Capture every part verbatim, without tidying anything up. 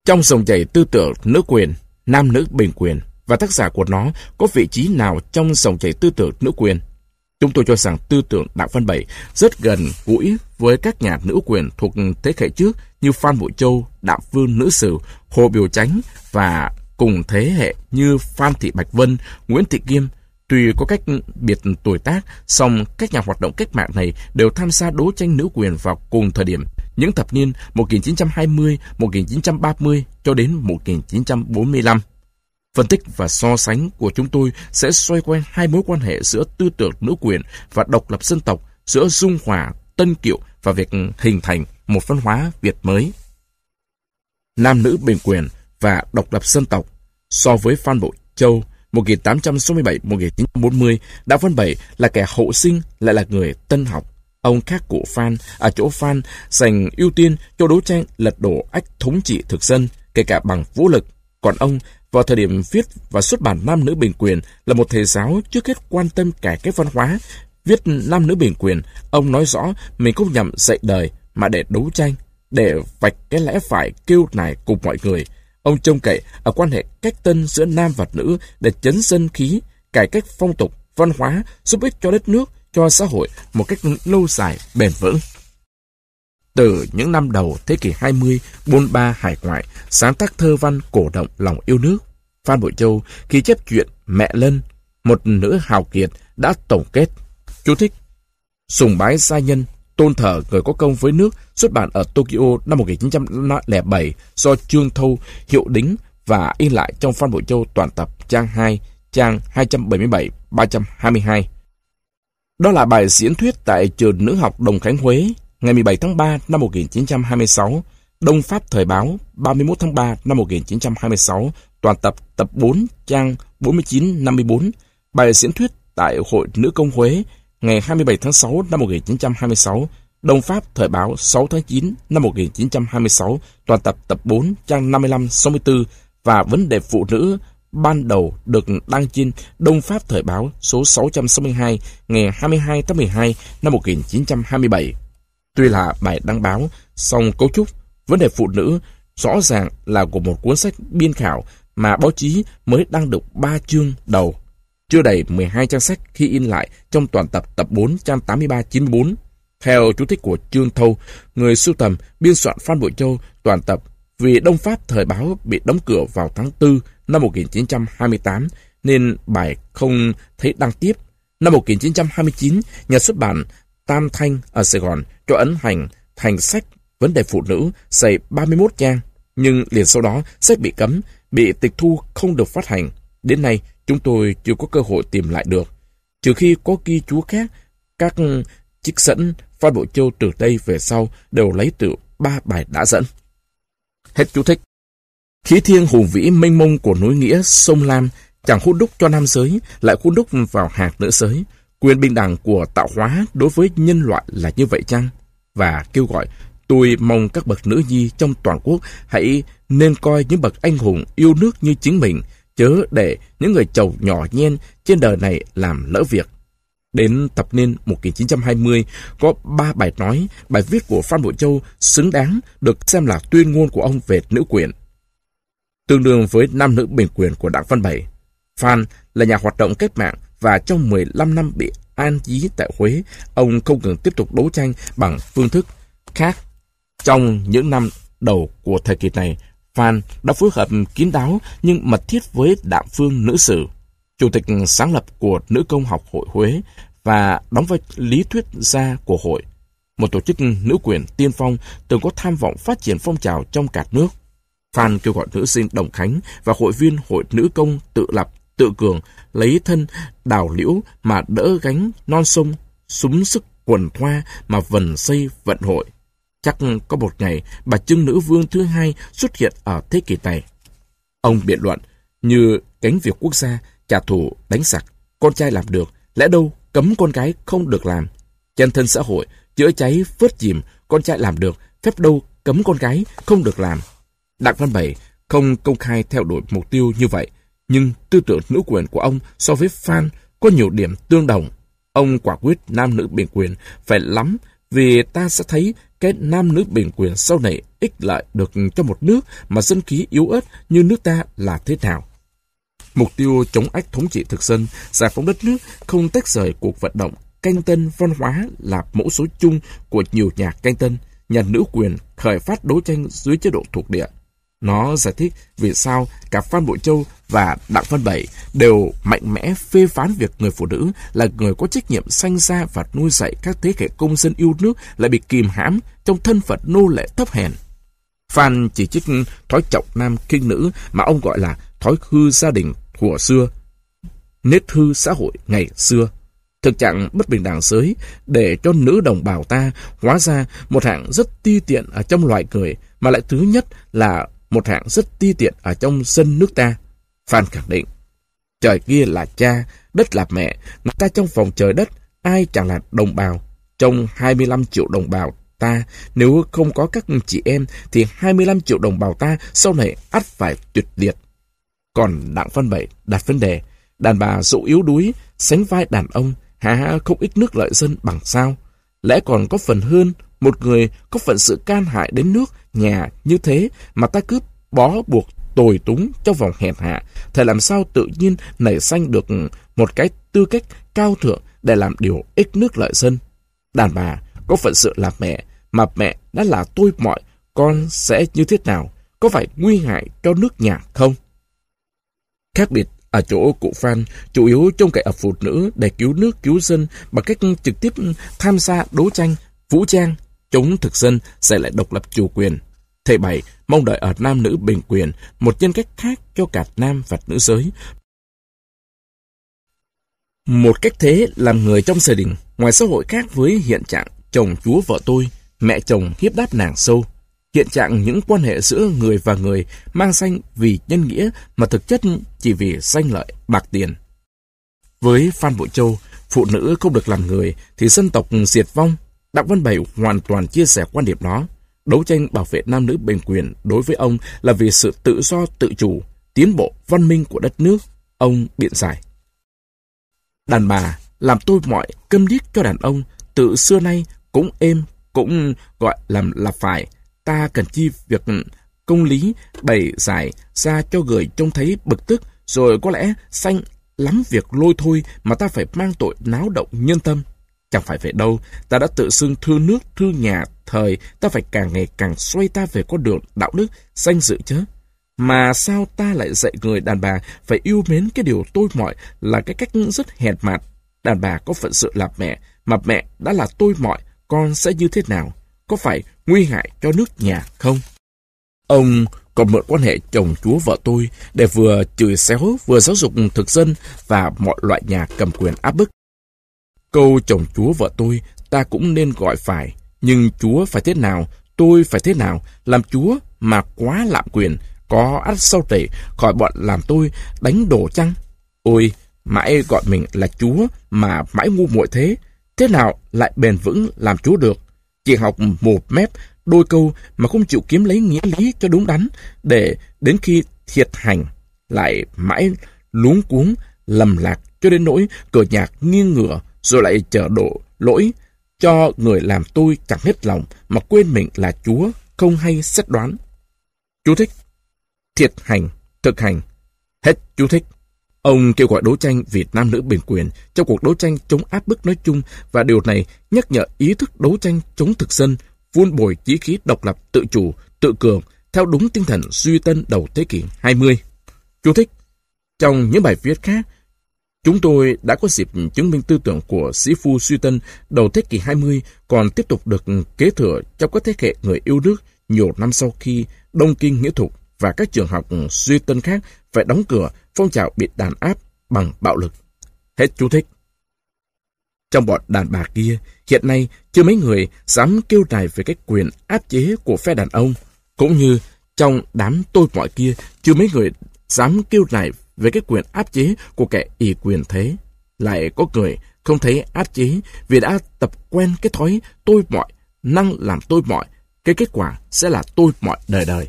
Trong dòng chảy tư tưởng nữ quyền, nam nữ bình quyền và tác giả của nó có vị trí nào trong dòng chảy tư tưởng nữ quyền? Chúng tôi cho rằng tư tưởng Đặng Văn Bẩy rất gần gũi với các nhà nữ quyền thuộc thế hệ trước như Phan Bội Châu, Đạm Phương Nữ Sử, Hồ Biểu Chánh và cùng thế hệ như Phan Thị Bạch Vân, Nguyễn Thị Kim. Tuy có cách biệt tuổi tác, song các nhà hoạt động cách mạng này đều tham gia đấu tranh nữ quyền vào cùng thời điểm, những thập niên một nghìn chín trăm hai mươi, một nghìn chín trăm ba mươi cho đến một nghìn chín trăm bốn mươi lăm. Phân tích và so sánh của chúng tôi sẽ xoay quanh hai mối quan hệ giữa tư tưởng nữ quyền và độc lập dân tộc, giữa dung hòa, tân kiệu và việc hình thành một văn hóa Việt mới. Nam nữ bình quyền và độc lập dân tộc. So với Phan Bội Châu một nghìn tám trăm sáu mươi bảy đến một nghìn chín trăm bốn mươi, Đặng Văn Bẩy là kẻ hậu sinh, lại là người tân học. Ông khác cụ Phan ở chỗ Phan dành ưu tiên cho đấu tranh lật đổ ách thống trị thực dân, kể cả bằng vũ lực. Còn ông, vào thời điểm viết và xuất bản Nam nữ bình quyền, là một thầy giáo trước hết quan tâm cải cách văn hóa. Viết Nam nữ bình quyền, ông nói rõ mình không nhằm dạy đời mà để đấu tranh, để vạch cái lẽ phải kêu nài cùng mọi người. Ông trông cậy ở quan hệ cách tân giữa nam và nữ để chấn dân khí, cải cách phong tục, văn hóa, giúp ích cho đất nước, cho xã hội một cách lâu dài, bền vững. Từ những năm đầu thế kỷ hai mươi, bôn ba hải ngoại, sáng tác thơ văn cổ động lòng yêu nước, Phan Bội Châu khi chép chuyện Mẹ Lân, một nữ hào kiệt, đã tổng kết. Chú thích: Sùng bái gia nhân, tôn thờ người có công với nước, xuất bản ở Tokyo năm một nghìn chín trăm lẻ bảy do Trương Thâu hiệu đính và in lại trong Phan Bội Châu toàn tập trang hai, trang hai trăm bảy mươi bảy đến ba trăm hai mươi hai. Đó là bài diễn thuyết tại trường Nữ học Đồng Khánh, Huế, ngày mười bảy tháng ba năm một nghìn chín trăm hai mươi sáu, Đông Pháp Thời báo, ba mươi mốt tháng ba năm một nghìn chín trăm hai mươi sáu, toàn tập tập bốn, trang bốn mươi chín đến năm mươi bốn. Bài diễn thuyết tại Hội Nữ công Huế, ngày hai mươi bảy tháng sáu năm một nghìn chín trăm hai mươi sáu, Đông Pháp Thời báo, sáu tháng chín năm một nghìn chín trăm hai mươi sáu, toàn tập tập bốn, trang năm mươi lăm đến sáu mươi tư, và vấn đề phụ nữ ban đầu được đăng trên Đông Pháp Thời báo số sáu trăm sáu mươi hai ngày hai mươi hai tháng mười hai năm một nghìn chín trăm hai mươi bảy. Tuy là bài đăng báo, song cấu trúc vấn đề phụ nữ rõ ràng là của một cuốn sách biên khảo mà báo chí mới đăng được ba chương đầu, chưa đầy mười hai trang sách khi in lại trong toàn tập tập bốn, trang tám mươi ba đến chín mươi bốn. Theo chú thích của Trương Thâu, người sưu tầm biên soạn Phan Bội Châu toàn tập, vì Đông Pháp Thời báo bị đóng cửa vào tháng tư năm một nghìn chín trăm hai mươi tám nên bài không thấy đăng tiếp. Năm một nghìn chín trăm hai mươi chín, nhà xuất bản Tam Thanh ở Sài Gòn cho ấn hành thành sách vấn đề phụ nữ dày ba mươi mốt trang, nhưng liền sau đó sách bị cấm, bị tịch thu, không được phát hành. Đến nay chúng tôi chưa có cơ hội tìm lại được, trừ khi có ghi chú khác. Các trích dẫn Phan Bội Châu từ đây về sau đều lấy từ ba bài đã dẫn. Hết chú thích. Khí thiêng hùng vĩ mênh mông của núi nghĩa sông Lam chẳng hút đúc cho nam giới, lại hút đúc vào hạt nữ giới. Quyền bình đẳng của tạo hóa đối với nhân loại là như vậy chăng? Và kêu gọi, tôi mong các bậc nữ nhi trong toàn quốc hãy nên coi những bậc anh hùng yêu nước như chính mình, chớ để những người chầu nhỏ nhen trên đời này làm lỡ việc. Đến thập niên một nghìn chín trăm hai mươi, có ba bài nói, bài viết của Phan Bội Châu xứng đáng được xem là tuyên ngôn của ông về nữ quyền. Tương đương với nam nữ bình quyền của Đặng Văn Bẩy, Phan là nhà hoạt động cách mạng và trong mười lăm năm bị an trí tại Huế, ông không ngừng tiếp tục đấu tranh bằng phương thức khác. Trong những năm đầu của thời kỳ này, Phan đã phối hợp kín đáo nhưng mật thiết với Đạm Phương Nữ Sử, chủ tịch sáng lập của Nữ Công học Hội Huế và đóng vai lý thuyết gia của hội, một tổ chức nữ quyền tiên phong từng có tham vọng phát triển phong trào trong cả nước. Phan kêu gọi nữ sinh Đồng Khánh và hội viên Hội Nữ Công tự lập, tự cường, lấy thân đào liễu mà đỡ gánh non sông, súng sức quần thoa mà vần xây vận hội. Chắc có một ngày bà Trưng Nữ Vương thứ hai xuất hiện ở thế kỷ này. Ông biện luận, như cánh việc quốc gia, trả thù đánh giặc, con trai làm được, lẽ đâu cấm con gái không được làm. Chân thân xã hội, chữa cháy phớt chìm, con trai làm được, phép đâu cấm con gái không được làm. Đặng Văn Bẩy không công khai theo đuổi mục tiêu như vậy, nhưng tư tưởng nữ quyền của ông so với Phan có nhiều điểm tương đồng. Ông quả quyết nam nữ bình quyền phải lắm, vì ta sẽ thấy cái nam nữ bình quyền sau này ích lợi được cho một nước mà dân khí yếu ớt như nước ta là thế nào? Mục tiêu chống ách thống trị thực dân, giải phóng đất nước không tách rời cuộc vận động canh tân văn hóa là mẫu số chung của nhiều nhà canh tân, nhà nữ quyền khởi phát đấu tranh dưới chế độ thuộc địa. Nó giải thích vì sao cả Phan Bội Châu và Đặng Văn Bẩy đều mạnh mẽ phê phán việc người phụ nữ là người có trách nhiệm sanh ra và nuôi dạy các thế hệ công dân yêu nước lại bị kìm hãm trong thân phận nô lệ thấp hèn. Phan chỉ trích thói trọng nam khinh nữ mà ông gọi là thói hư gia đình thuở xưa, nết hư xã hội ngày xưa. Thực trạng bất bình đẳng giới để cho nữ đồng bào ta hóa ra một hạng rất ti tiện ở trong loài người, mà lại thứ nhất là một hạng rất ti tiện ở trong dân nước ta. Phan khẳng định, trời kia là cha, đất là mẹ, người ta trong vòng trời đất, ai chẳng là đồng bào. Trong hai mươi lăm triệu đồng bào ta, nếu không có các chị em, thì hai mươi lăm triệu đồng bào ta sau này ắt phải tuyệt liệt. Còn Đặng Văn Bẩy đặt vấn đề, đàn bà dẫu yếu đuối, sánh vai đàn ông, há không ích nước lợi dân bằng sao? Lẽ còn có phần hơn, một người có phận sự can hại đến nước, nhà như thế mà ta cứ bó buộc tồi túng trong vòng hèn hạ, thì làm sao tự nhiên nảy sanh được một cái tư cách cao thượng để làm điều ích nước lợi dân? Đàn bà có phận sự là mẹ, mà mẹ đã là tôi mọi, con sẽ như thế nào? Có phải nguy hại cho nước nhà không? Khác biệt ở chỗ cụ Phan chủ yếu trông cậy ở phụ nữ để cứu nước cứu dân bằng cách trực tiếp tham gia đấu tranh vũ trang chống thực dân, giành lại độc lập chủ quyền. Thầy Bảy mong đợi ở nam nữ bình quyền một nhân cách khác cho cả nam và nữ giới. Một cách thế làm người trong gia đình, ngoài xã hội khác với hiện trạng chồng chúa vợ tôi, mẹ chồng hiếp đáp nàng sâu. Hiện trạng những quan hệ giữa người và người mang danh vì nhân nghĩa mà thực chất chỉ vì danh lợi bạc tiền. Với Phan Bội Châu, phụ nữ không được làm người thì dân tộc diệt vong. Đặng Văn Bẩy hoàn toàn chia sẻ quan điểm đó. Đấu tranh bảo vệ nam nữ bình quyền đối với ông là vì sự tự do tự chủ, tiến bộ văn minh của đất nước. Ông biện giải, đàn bà làm tôi mọi câm điếc cho đàn ông, từ xưa nay cũng êm, cũng gọi làm là phải. Ta cần chi việc công lý bày giải ra cho người trông thấy bực tức, rồi có lẽ sanh lắm việc lôi thôi mà ta phải mang tội náo động nhân tâm. Chẳng phải vậy đâu, ta đã tự xưng thương nước, thương nhà, thời ta phải càng ngày càng xoay ta về con đường đạo đức, danh dự chứ. Mà sao ta lại dạy người đàn bà phải yêu mến cái điều tôi mọi là cái cách rất hèn mạt. Đàn bà có phận sự là mẹ, mà mẹ đã là tôi mọi, con sẽ như thế nào? Có phải nguy hại cho nước nhà không? Ông còn mượn quan hệ chồng chúa vợ tôi để vừa chửi xéo vừa giáo dục thực dân và mọi loại nhà cầm quyền áp bức. Câu chồng chúa vợ tôi ta cũng nên gọi phải, nhưng chúa phải thế nào, tôi phải thế nào? Làm chúa mà quá lạm quyền, có ắt sau tẩy khỏi bọn làm tôi đánh đổ chăng? Ôi, mãi gọi mình là chúa mà mãi ngu muội thế, thế nào lại bền vững làm chúa được? Chỉ học một mép, đôi câu mà không chịu kiếm lấy nghĩa lý cho đúng đắn, để đến khi thiệt hành lại mãi luống cuống lầm lạc cho đến nỗi cờ nhạc nghiêng ngửa, rồi lại trở đổ lỗi cho người làm tôi chẳng hết lòng mà quên mình là chúa, không hay xét đoán. Chú thích: thiệt hành, thực hành. Hết chú thích. Ông kêu gọi đấu tranh vì nam nữ bình quyền trong cuộc đấu tranh chống áp bức nói chung, và điều này nhắc nhở ý thức đấu tranh chống thực dân, vun bồi chí khí độc lập tự chủ, tự cường theo đúng tinh thần Duy Tân đầu thế kỷ hai mươi. Chú thích: trong những bài viết khác, chúng tôi đã có dịp chứng minh tư tưởng của sĩ phu Duy Tân đầu thế kỷ hai mươi còn tiếp tục được kế thừa trong các thế hệ người yêu nước nhiều năm sau khi Đông Kinh Nghĩa Thục và các trường học Duy Tân khác phải đóng cửa, phong trào bị đàn áp bằng bạo lực. Hết chú thích. Trong bọn đàn bà kia, hiện nay chưa mấy người dám kêu nài về cái quyền áp chế của phe đàn ông, cũng như trong đám tôi mọi kia, chưa mấy người dám kêu nài về cái quyền áp chế của kẻ ỷ quyền thế. Lại có người không thấy áp chế vì đã tập quen cái thói tôi mọi, năng làm tôi mọi, cái kết quả sẽ là tôi mọi đời đời.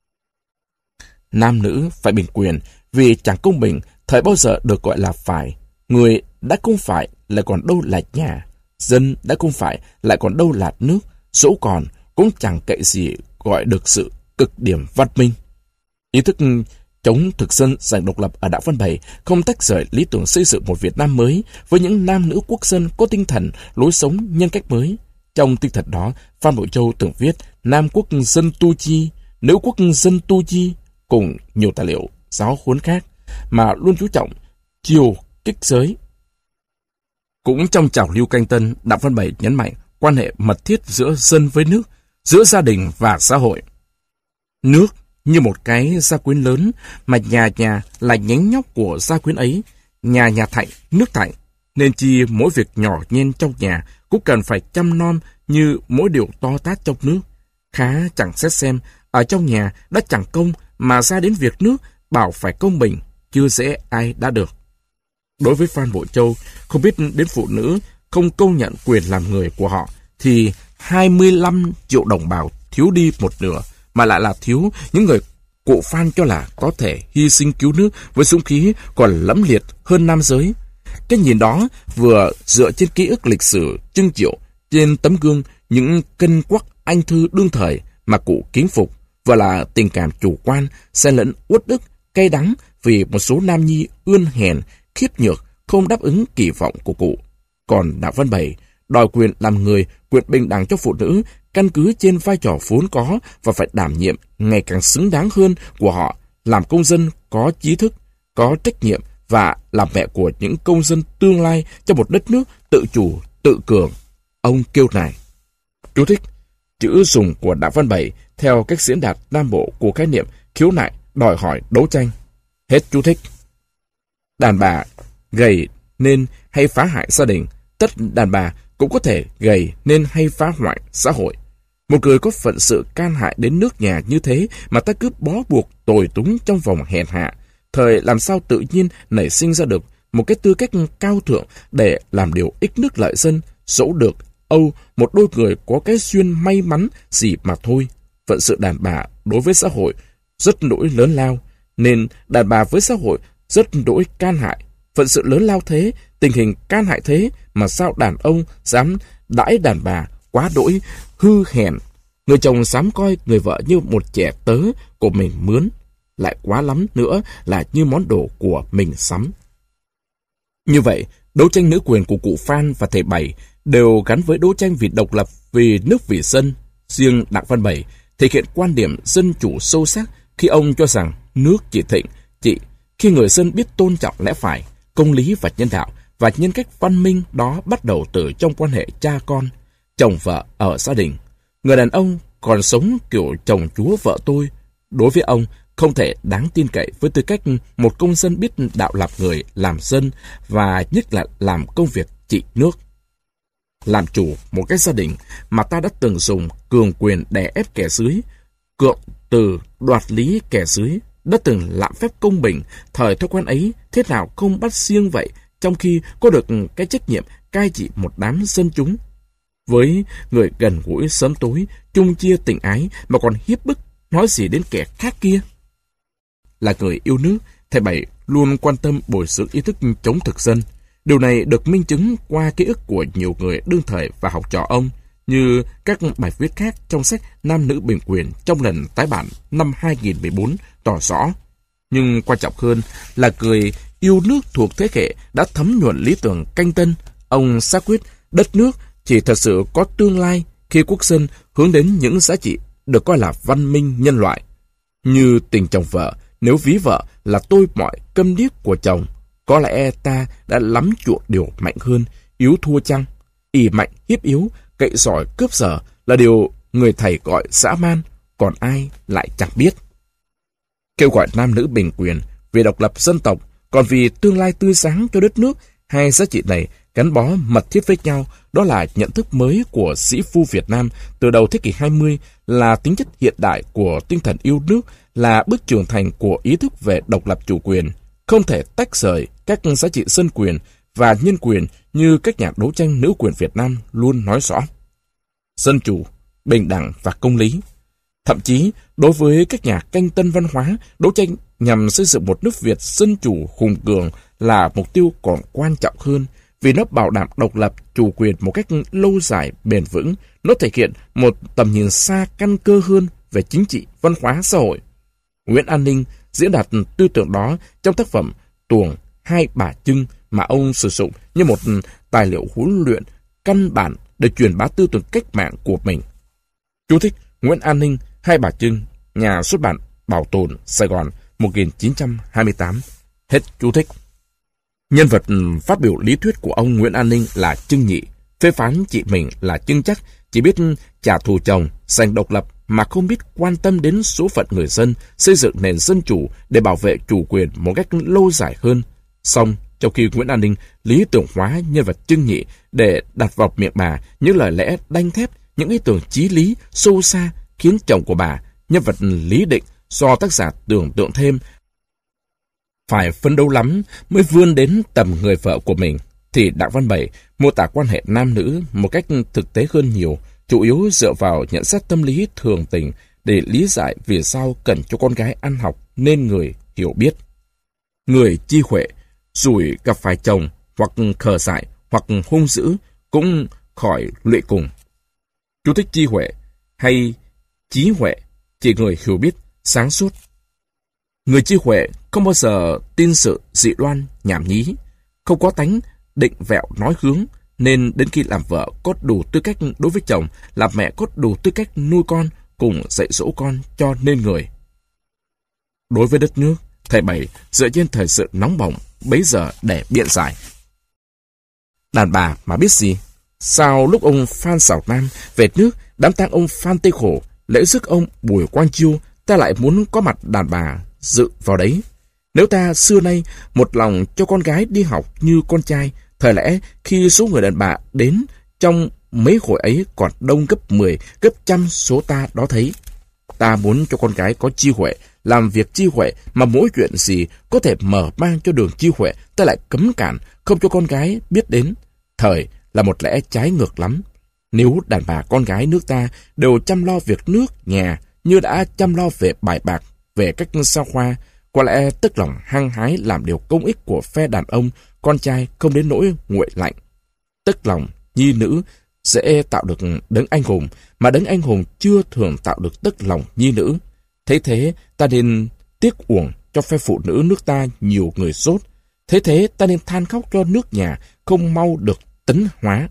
Nam nữ phải bình quyền vì chẳng công bình thời bao giờ được gọi là phải. Người đã không phải lại còn đâu là nhà, dân đã không phải lại còn đâu là nước. dẫu còn cũng chẳng cậy gì gọi được sự cực điểm văn minh. Ý thức chống thực dân giành độc lập ở Đặng Văn Bẩy không tách rời lý tưởng xây dựng một Việt Nam mới với những nam nữ quốc dân có tinh thần, lối sống, nhân cách mới. Trong tinh thần đó, Phan Bội Châu từng viết Nam quốc dân tu chi, Nữ quốc dân tu chi cùng nhiều tài liệu giáo huấn khác mà luôn chú trọng chiều kích giới. Cũng trong trào lưu canh tân, Đặng Văn Bẩy nhấn mạnh quan hệ mật thiết giữa dân với nước, giữa gia đình và xã hội. Nước như một cái gia quyến lớn mà nhà nhà là nhánh nhóc của gia quyến ấy, nhà nhà thạnh, nước thạnh, nên chi mỗi việc nhỏ nhen trong nhà cũng cần phải chăm nom như mỗi điều to tát trong nước. Khá chẳng xét xem, ở trong nhà đã chẳng công mà ra đến việc nước bảo phải công bình, chưa dễ ai đã được. Đối với Phan Bội Châu, không biết đến phụ nữ không công nhận quyền làm người của họ, thì hai mươi lăm triệu đồng bào thiếu đi một nửa, mà lại là thiếu những người cụ Phan cho là có thể hy sinh cứu nước với dũng khí còn lẫm liệt hơn nam giới. Cái nhìn đó vừa dựa trên ký ức lịch sử trưng triệu, trên tấm gương những cân quắc anh thư đương thời mà cụ kính phục, vừa là tình cảm chủ quan, xen lẫn uất ức, cay đắng vì một số nam nhi ươn hèn, khiếp nhược, không đáp ứng kỳ vọng của cụ. Còn Đặng Văn Bẩy đòi quyền làm người, quyền bình đẳng cho phụ nữ, căn cứ trên vai trò vốn có và phải đảm nhiệm ngày càng xứng đáng hơn của họ, làm công dân có trí thức, có trách nhiệm và làm mẹ của những công dân tương lai cho một đất nước tự chủ, tự cường. Ông kêu này. Chú thích: chữ dùng của Đặng Văn Bẩy theo cách diễn đạt Nam Bộ của khái niệm khiếu nại, đòi hỏi, đấu tranh. Hết chú thích. Đàn bà gầy nên hay phá hại gia đình, tất đàn bà cũng có thể gầy nên hay phá hoại xã hội. Một người có phận sự can hại đến nước nhà như thế mà ta cứ bó buộc tồi túng trong vòng hèn hạ, thời làm sao tự nhiên nảy sinh ra được một cái tư cách cao thượng để làm điều ích nước lợi dân, dẫu được âu một đôi người có cái duyên may mắn gì mà thôi. Phận sự đàn bà đối với xã hội rất đỗi lớn lao, nên đàn bà với xã hội rất đỗi can hại. Phận sự lớn lao thế, tình hình can hại thế, mà sao đàn ông dám đãi đàn bà quá đỗi hư hèn. Người chồng dám coi người vợ như một trẻ tớ của mình mướn, lại quá lắm nữa là như món đồ của mình sắm. Như vậy, đấu tranh nữ quyền của cụ Phan và thầy Bảy đều gắn với đấu tranh vì độc lập, vì nước vì dân. Riêng Đặng Văn Bẩy thể hiện quan điểm dân chủ sâu sắc khi ông cho rằng nước chỉ thịnh, trị khi người dân biết tôn trọng lẽ phải, công lý và nhân đạo, và nhân cách văn minh đó bắt đầu từ trong quan hệ cha con, chồng vợ ở gia đình. Người đàn ông còn sống kiểu chồng chúa vợ tôi, đối với ông không thể đáng tin cậy với tư cách một công dân biết đạo làm người, làm dân và nhất là làm công việc trị nước. Làm chủ một cái gia đình mà ta đã từng dùng cường quyền đè ép kẻ dưới, cượng từ đoạt lý kẻ dưới, đã từng lạm phép công bình, thời thói quen ấy thế nào không bắt riêng vậy, trong khi có được cái trách nhiệm cai trị một đám dân chúng. Với người gần gũi sớm tối, chung chia tình ái mà còn hiếp bức, nói gì đến kẻ khác kia. Là người yêu nước, thầy Bảy luôn quan tâm bồi dưỡng ý thức chống thực dân. Điều này được minh chứng qua ký ức của nhiều người đương thời và học trò ông, như các bài viết khác trong sách Nam Nữ Bình Quyền trong lần tái bản năm hai nghìn mười bốn tỏ rõ. Nhưng quan trọng hơn là người yêu nước thuộc thế hệ đã thấm nhuần lý tưởng canh tân. Ông xác quyết đất nước chỉ thật sự có tương lai khi quốc dân hướng đến những giá trị được coi là văn minh nhân loại. Như tình chồng vợ, nếu ví vợ là tôi mọi câm điếc của chồng, có lẽ ta đã lắm chuộng điều mạnh hơn, yếu thua chăng? Ỷ mạnh hiếp yếu, cậy giỏi cướp sở là điều người thầy gọi dã man, còn ai lại chẳng biết. Kêu gọi nam nữ bình quyền vì độc lập dân tộc, còn vì tương lai tươi sáng cho đất nước, hai giá trị này gắn bó mật thiết với nhau. Đó là nhận thức mới của sĩ phu Việt Nam từ đầu thế kỷ hai mươi, là tính chất hiện đại của tinh thần yêu nước, là bước trưởng thành của ý thức về độc lập chủ quyền, không thể tách rời các giá trị dân quyền và nhân quyền như các nhà đấu tranh nữ quyền Việt Nam luôn nói rõ. Dân chủ, bình đẳng và công lý. Thậm chí, đối với các nhà canh tân văn hóa, đấu tranh nhằm xây dựng một nước Việt dân chủ hùng cường là mục tiêu còn quan trọng hơn, vì nó bảo đảm độc lập, chủ quyền một cách lâu dài, bền vững. Nó thể hiện một tầm nhìn xa căn cơ hơn về chính trị, văn hóa, xã hội. Nguyễn An Ninh diễn đạt tư tưởng đó trong tác phẩm Tuồng Hai Bà Trưng mà ông sử dụng như một tài liệu huấn luyện căn bản để truyền bá tư tưởng cách mạng của mình. Chú thích: Nguyễn An Ninh, Hai Bà Trưng, nhà xuất bản Bảo Tồn, Sài Gòn, một nghìn chín trăm hai mươi tám. Hết chú thích. Nhân vật phát biểu lý thuyết của ông Nguyễn An Ninh là Trưng Nhị, phê phán chị mình là Trưng Chắc, chỉ biết trả thù chồng, giành độc lập mà không biết quan tâm đến số phận người dân, xây dựng nền dân chủ để bảo vệ chủ quyền một cách lâu dài hơn. Song, trong khi Nguyễn An Ninh lý tưởng hóa nhân vật Trưng Nhị để đặt vào miệng bà những lời lẽ đanh thép, những ý tưởng chí lý, sâu xa, khiến chồng của bà, nhân vật Lý Định, do tác giả tưởng tượng thêm, phải phấn đấu lắm mới vươn đến tầm người vợ của mình, thì Đặng Văn Bẩy mô tả quan hệ nam nữ một cách thực tế hơn nhiều, chủ yếu dựa vào nhận xét tâm lý thường tình để lý giải vì sao cần cho con gái ăn học nên người hiểu biết. Người chi huệ, rủi gặp phải chồng hoặc khờ dại hoặc hung dữ cũng khỏi lụy cùng. Chú thích: chi huệ hay trí huệ, chỉ người hiểu biết, sáng suốt. Người chi huệ không bao giờ tin sự dị đoan, nhảm nhí, không có tánh định vẹo nói hướng, nên đến khi làm vợ có đủ tư cách đối với chồng, làm mẹ có đủ tư cách nuôi con, cùng dạy dỗ con cho nên người. Đối với đất nước, thầy Bảy dựa trên thời sự nóng bỏng bấy giờ để biện giải. Đàn bà mà biết gì? Sao lúc ông Phan Xảo Nam về nước, đám tang ông Phan Tây Khổ, lễ rước ông Bùi Quang Chiêu, ta lại muốn có mặt đàn bà dự vào đấy? Nếu ta xưa nay một lòng cho con gái đi học như con trai, thời lẽ khi số người đàn bà đến trong mấy hội ấy còn đông gấp mười, gấp trăm số ta đó thấy. Ta muốn cho con gái có chi huệ, làm việc chi huệ, mà mỗi chuyện gì có thể mở mang cho đường chi huệ, ta lại cấm cản, không cho con gái biết đến. Thời là một lẽ trái ngược lắm. Nếu đàn bà con gái nước ta đều chăm lo việc nước, nhà, như đã chăm lo về bài bạc, về cách sao khoa, có lẽ tức lòng hăng hái làm điều công ích của phe đàn ông, con trai không đến nỗi nguội lạnh. Tức lòng nhi nữ sẽ tạo được đấng anh hùng, mà đấng anh hùng chưa thường tạo được tức lòng nhi nữ. Thế thế ta nên tiếc uổng cho phe phụ nữ nước ta nhiều người sốt. Thế thế ta nên than khóc cho nước nhà không mau được tấn hóa.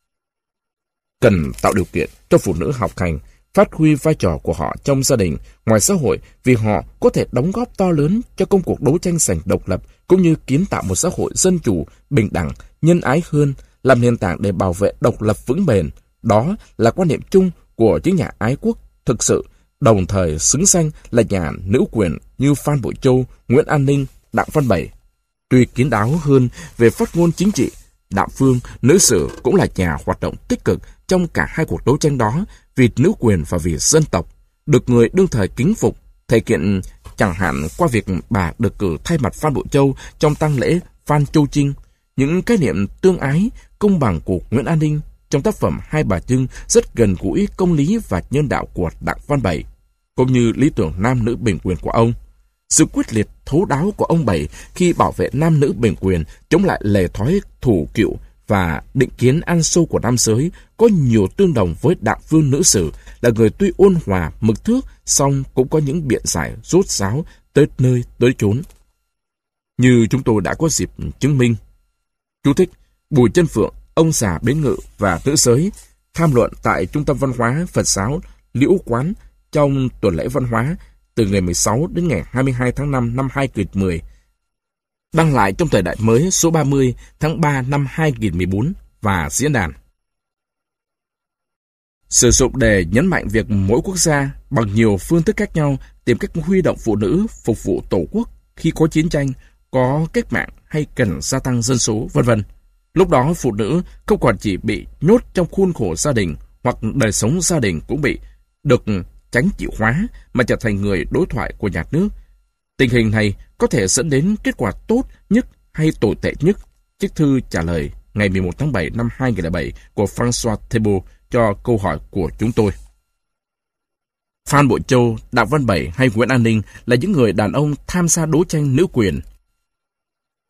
Cần tạo điều kiện cho phụ nữ học hành, phát huy vai trò của họ trong gia đình, ngoài xã hội, vì họ có thể đóng góp to lớn cho công cuộc đấu tranh giành độc lập, cũng như kiến tạo một xã hội dân chủ, bình đẳng, nhân ái hơn, làm nền tảng để bảo vệ độc lập vững bền. Đó là quan niệm chung của những nhà ái quốc thực sự, đồng thời xứng danh là nhà nữ quyền như Phan Bội Châu, Nguyễn An Ninh, Đặng Văn Bẩy. Tuy kín đáo hơn về phát ngôn chính trị, Đạm Phương, nữ sử cũng là nhà hoạt động tích cực trong cả hai cuộc đấu tranh đó, vì nữ quyền và vì dân tộc, được người đương thời kính phục, thể hiện chẳng hạn qua việc bà được cử thay mặt Phan Bội Châu trong tang lễ Phan Châu Trinh. Những cái niệm tương ái, công bằng của Nguyễn An Ninh trong tác phẩm Hai Bà Trưng rất gần gũi công lý và nhân đạo của Đặng Văn Bẩy, cũng như lý tưởng nam nữ bình quyền của ông. Sự quyết liệt thấu đáo của ông Bảy khi bảo vệ nam nữ bình quyền, chống lại lề thói thủ cựu và định kiến ăn sâu của nam giới có nhiều tương đồng với Đặng Phương nữ sử, là người tuy ôn hòa, mực thước, song cũng có những biện giải rốt ráo tới nơi tới chốn, như chúng tôi đã có dịp chứng minh. Chú thích: Bùi Chân Phượng, ông già Bến Ngự và nữ giới, tham luận tại Trung tâm Văn hóa Phật giáo Liễu Quán trong tuần lễ văn hóa từ ngày mười sáu đến ngày hai mươi hai tháng năm năm hai nghìn không trăm mười. Đăng lại trong Thời Đại Mới số ba mươi tháng ba năm hai nghìn không trăm mười bốn và diễn đàn. Sử dụng để nhấn mạnh việc mỗi quốc gia bằng nhiều phương thức khác nhau tìm cách huy động phụ nữ phục vụ Tổ quốc khi có chiến tranh, có cách mạng hay cần gia tăng dân số, vân vân. Lúc đó phụ nữ không còn chỉ bị nhốt trong khuôn khổ gia đình, hoặc đời sống gia đình cũng bị được tránh chịu hóa, mà trở thành người đối thoại của nhà nước. Tình hình này có thể dẫn đến kết quả tốt nhất hay tồi tệ nhất. Chiếc thư trả lời ngày mười một tháng bảy năm hai nghìn không trăm lẻ bảy của François Thibault cho câu hỏi của chúng tôi. Phan Bội Châu, Đặng Văn Bẩy hay Nguyễn An Ninh là những người đàn ông tham gia đấu tranh nữ quyền.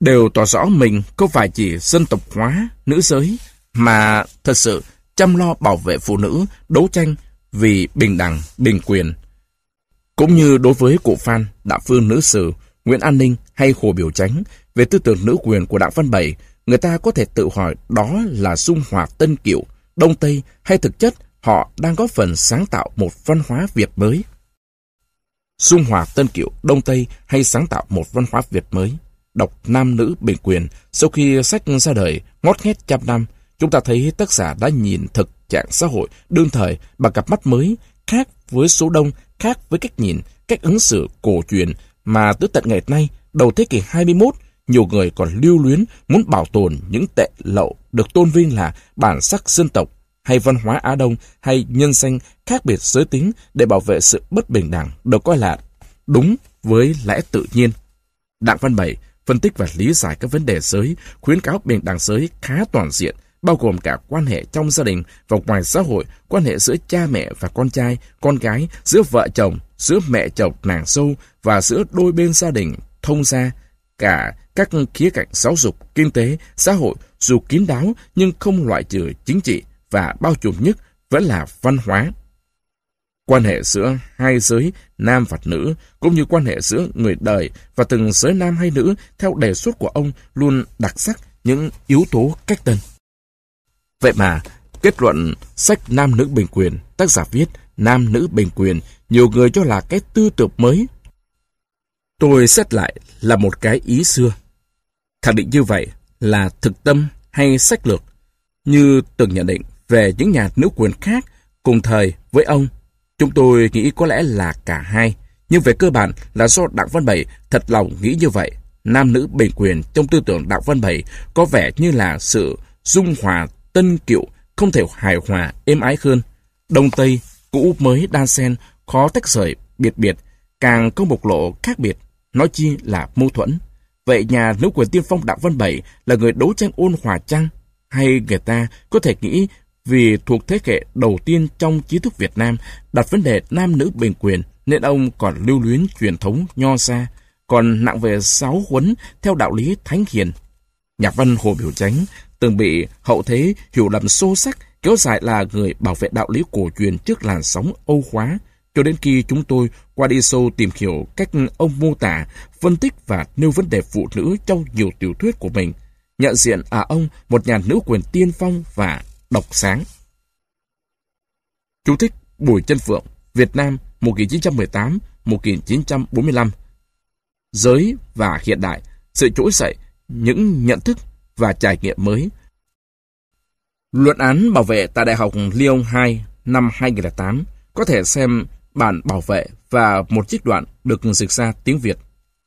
đều tỏ rõ mình không phải chỉ dân tộc hóa nữ giới, mà thật sự chăm lo bảo vệ phụ nữ, đấu tranh vì bình đẳng, bình quyền. Cũng như đối với cụ Phan, Đặng Phương Nữ Sử, Nguyễn An Ninh hay Hồ Biểu Chánh về tư tưởng nữ quyền của Đặng Văn Bẩy, người ta có thể tự hỏi đó là dung hòa Tân Kiệu, Đông Tây hay thực chất họ đang góp phần sáng tạo một văn hóa Việt mới. Dung hòa Tân Kiệu, Đông Tây hay sáng tạo một văn hóa Việt mới. Đọc Nam Nữ Bình Quyền, sau khi sách ra đời ngót nghét trăm năm, chúng ta thấy tác giả đã nhìn thực trạng xã hội đương thời bằng cặp mắt mới, khác với số đông, khác với cách nhìn, cách ứng xử cổ truyền mà tới tận ngày nay, đầu thế kỷ hai mươi mốt, nhiều người còn lưu luyến muốn bảo tồn những tệ lậu được tôn vinh là bản sắc dân tộc hay văn hóa Á Đông hay nhân danh khác biệt giới tính để bảo vệ sự bất bình đẳng được coi là đúng với lẽ tự nhiên. Đặng Văn Bẩy phân tích và lý giải các vấn đề giới, khuyến cáo bình đẳng giới khá toàn diện, bao gồm cả quan hệ trong gia đình và ngoài xã hội, quan hệ giữa cha mẹ và con trai, con gái, giữa vợ chồng, giữa mẹ chồng nàng dâu và giữa đôi bên gia đình, thông gia, cả các khía cạnh giáo dục, kinh tế, xã hội, dù kín đáo nhưng không loại trừ chính trị và bao trùm nhất vẫn là văn hóa. Quan hệ giữa hai giới nam và nữ, cũng như quan hệ giữa người đời và từng giới nam hay nữ theo đề xuất của ông luôn đặc sắc những yếu tố cách tân. Vậy mà, kết luận sách Nam Nữ Bình Quyền, tác giả viết Nam Nữ Bình Quyền, nhiều người cho là cái tư tưởng mới. Tôi xét lại là một cái ý xưa. Khẳng định như vậy là thực tâm hay sách lược, như từng nhận định về những nhà nữ quyền khác cùng thời với ông. Chúng tôi nghĩ có lẽ là cả hai, nhưng về cơ bản là do Đặng Văn Bẩy thật lòng nghĩ như vậy. Nam Nữ Bình Quyền trong tư tưởng Đặng Văn Bẩy có vẻ như là sự dung hòa Tân Kiệu không thể hài hòa êm ái hơn. Đông Tây, cũ mới đan xen, khó tách rời, biệt biệt, càng có bộc lộ khác biệt, nói chi là mâu thuẫn. Vậy nhà nữ quyền tiên phong Đặng Văn Bẩy là người đấu tranh ôn hòa chăng? Hay người ta có thể nghĩ vì thuộc thế hệ đầu tiên trong trí thức Việt Nam đặt vấn đề nam nữ bình quyền nên ông còn lưu luyến truyền thống nho gia, còn nặng về giáo huấn theo đạo lý thánh hiền. Nhạc văn Hồ Biểu Chánh từng bị hậu thế hiểu lầm sâu sắc, kéo dài là người bảo vệ đạo lý cổ truyền trước làn sóng Âu hóa, cho đến khi chúng tôi qua đi sâu tìm hiểu cách ông mô tả, phân tích và nêu vấn đề phụ nữ trong nhiều tiểu thuyết của mình, nhận diện à ông một nhà nữ quyền tiên phong và độc sáng. Chú thích: Bùi Chân Phượng, Việt Nam một nghìn chín trăm mười tám đến một nghìn chín trăm bốn mươi lăm. Giới và hiện đại, sự trỗi dậy, những nhận thức và trải nghiệm mới. Luận án bảo vệ tại Đại học Lyon hai năm hai nghìn lẻ tám, có thể xem bản bảo vệ và một trích đoạn được dịch ra tiếng Việt.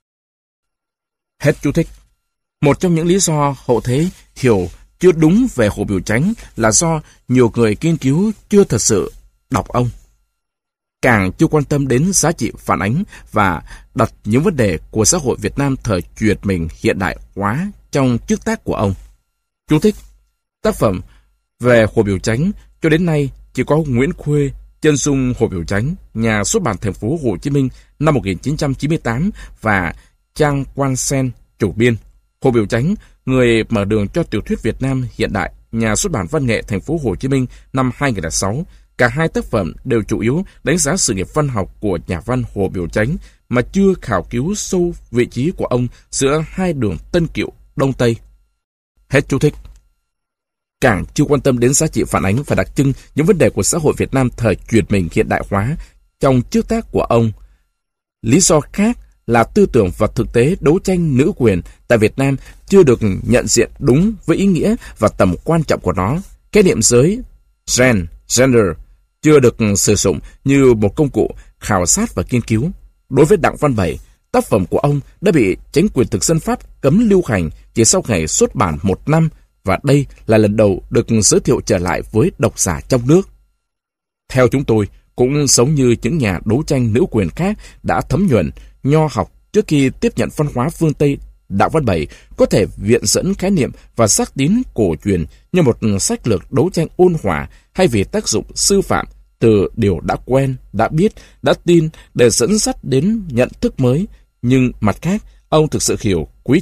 Hết chú thích. Một trong những lý do hậu thế hiểu chưa đúng về Hồ Biểu Chánh là do nhiều người nghiên cứu chưa thật sự đọc ông, càng chưa quan tâm đến giá trị phản ánh và đặt những vấn đề của xã hội Việt Nam thời chuyển mình hiện đại hóa trong chức tác của ông. Chú thích: tác phẩm về Hồ Biểu Chánh cho đến nay chỉ có Nguyễn Khuê, Chân dung Hồ Biểu Chánh, nhà xuất bản Thành phố Hồ Chí Minh năm một nghìn chín trăm chín mươi tám và Trang Quan Sen, chủ biên. Hồ Biểu Chánh, người mở đường cho tiểu thuyết Việt Nam hiện đại, nhà xuất bản Văn nghệ Thành phố Hồ Chí Minh năm hai nghìn lẻ sáu. Cả hai tác phẩm đều chủ yếu đánh giá sự nghiệp văn học của nhà văn Hồ Biểu Chánh mà chưa khảo cứu sâu vị trí của ông giữa hai đường Tân Kiệu, Đông Tây. Hết chú thích. Càng chưa quan tâm đến giá trị phản ánh và đặc trưng những vấn đề của xã hội Việt Nam thời chuyển mình hiện đại hóa trong chức tác của ông. Lý do khác là tư tưởng và thực tế đấu tranh nữ quyền tại Việt Nam chưa được nhận diện đúng với ý nghĩa và tầm quan trọng của nó. Khái niệm giới, gen, gender, chưa được sử dụng như một công cụ khảo sát và nghiên cứu. Đối với Đặng Văn Bẩy, tác phẩm của ông đã bị chính quyền thực dân Pháp cấm lưu hành chỉ sau ngày xuất bản một năm, và đây là lần đầu được giới thiệu trở lại với độc giả trong nước. Theo chúng tôi, cũng giống như những nhà đấu tranh nữ quyền khác đã thấm nhuần nho học trước khi tiếp nhận văn hóa phương Tây, Đặng Văn Bẩy có thể viện dẫn khái niệm và sắc tín cổ truyền như một sách lược đấu tranh ôn hòa hay vì tác dụng sư phạm từ điều đã quen, đã biết, đã tin để dẫn dắt đến nhận thức mới. Nhưng mặt khác, ông thực sự hiểu, quý trọng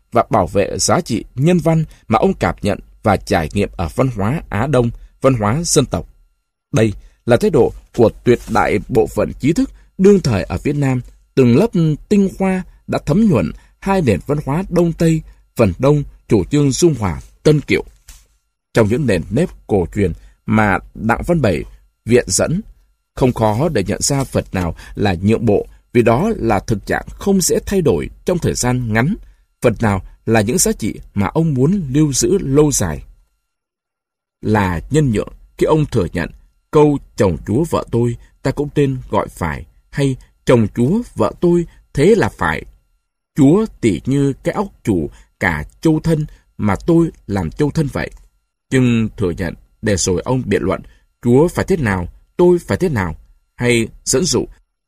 và bảo vệ giá trị nhân văn mà ông cảm nhận và trải nghiệm ở văn hóa Á Đông, văn hóa dân tộc. Đây là thái độ của tuyệt đại bộ phận trí thức đương thời ở Việt Nam, từng lớp tinh hoa đã thấm nhuần hai nền văn hóa Đông Tây, phần Đông chủ trương dung hòa tân kiệu. Trong những nền nếp cổ truyền mà Đặng Văn Bẩy viện dẫn, không khó để nhận ra phần nào là nhượng bộ, vì đó là thực trạng không dễ thay đổi trong thời gian ngắn, phần nào là những giá trị mà ông muốn lưu giữ lâu dài. Là nhân nhượng khi ông thừa nhận câu chồng chúa vợ tôi ta cũng tên gọi phải, hay chồng chúa vợ tôi thế là phải. Chúa tỉ như cái óc chủ cả châu thân mà tôi làm châu thân vậy. Nhưng thừa nhận để rồi ông biện luận Chúa phải thế nào, tôi phải thế nào, hay dẫn dụ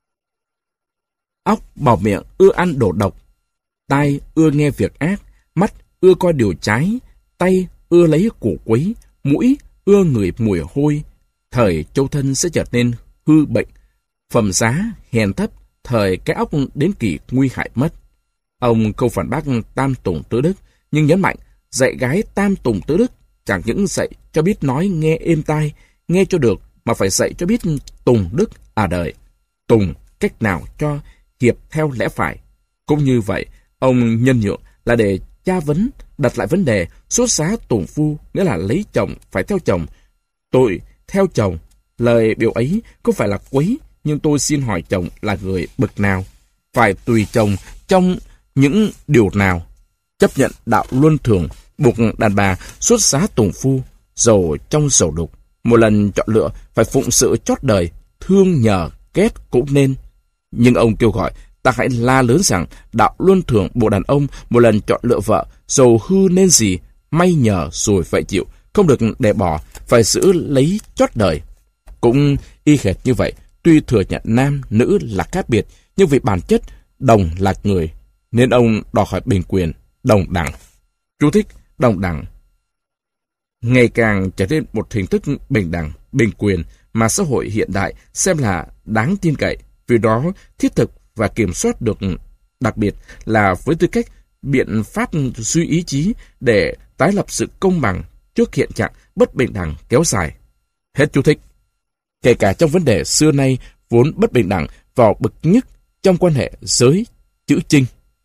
óc bảo miệng ưa ăn đồ độc, tai ưa nghe việc ác, mắt ưa coi điều trái, tay ưa lấy củ quấy, mũi ưa ngửi mùi hôi. Thời châu thân sẽ trở nên hư bệnh, phẩm giá hèn thấp, thời cái óc đến kỳ nguy hại mất. Ông không phản bác tam tùng tứ đức, nhưng nhấn mạnh dạy gái tam tùng tứ đức chẳng những dạy cho biết nói nghe êm tai, nghe cho được, mà phải dạy cho biết tùng đức à đời. Tùng cách nào cho hiệp theo lẽ phải. Cũng như vậy, ông nhân nhượng là để tra vấn, đặt lại vấn đề xuất giá tùng phu, nghĩa là lấy chồng phải theo chồng. Tôi theo chồng, lời biểu ấy không phải là quấy, nhưng tôi xin hỏi chồng là người bậc nào, phải tùy chồng trong những điều nào. Chấp nhận đạo luân thường, buộc đàn bà xuất giá tùng phu, dầu trong dầu đục. Một lần chọn lựa phải phụng sự chót đời, thương nhờ ghét cũng nên. Nhưng ông kêu gọi ta hãy la lớn rằng đạo luân thường bộ đàn ông một lần chọn lựa vợ, dầu hư nên gì, may nhờ rồi phải chịu, không được để bỏ, phải giữ lấy chót đời. Cũng y hệt như vậy, tuy thừa nhận nam, nữ là khác biệt, nhưng vì bản chất đồng là người, nên ông đòi hỏi bình quyền, đồng đẳng. Chú thích đồng đẳng ngày càng trở nên một hình thức bình đẳng, bình quyền mà xã hội hiện đại xem là đáng tin cậy, vì đó thiết thực và kiểm soát được, đặc biệt là với tư cách biện pháp duy ý chí để tái lập sự công bằng trước hiện trạng bất bình đẳng kéo dài. Hết chú thích. Kể cả trong vấn đề xưa nay vốn bất bình đẳng vào bậc nhất trong quan hệ giới chữ chinh.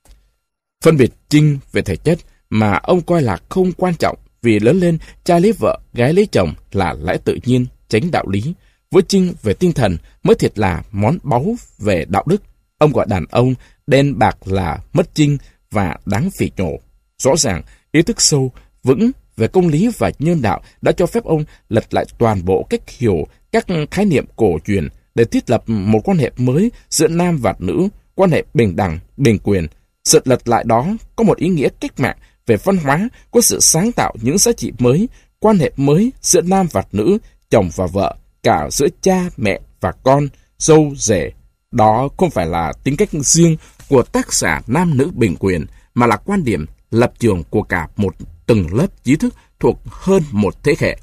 Phân biệt chinh về thể chất mà ông coi là không quan trọng, vì lớn lên trai lấy vợ, gái lấy chồng là lẽ tự nhiên, tránh đạo lý. Với chinh về tinh thần mới thiệt là món báu về đạo đức. Ông gọi đàn ông đen bạc là mất chinh và đáng phỉ nhổ. Rõ ràng, ý thức sâu, vững về công lý và nhân đạo đã cho phép ông lật lại toàn bộ cách hiểu các khái niệm cổ truyền để thiết lập một quan hệ mới giữa nam và nữ, quan hệ bình đẳng, bình quyền. Sự lật lại đó có một ý nghĩa cách mạng về văn hóa, có sự sáng tạo những giá trị mới, quan hệ mới giữa nam và nữ, chồng và vợ, cả giữa cha, mẹ và con, dâu, rể. Đó không phải là tính cách riêng của tác giả nam nữ bình quyền, mà là quan điểm, lập trường của cả một từng lớp trí thức thuộc hơn một thế hệ.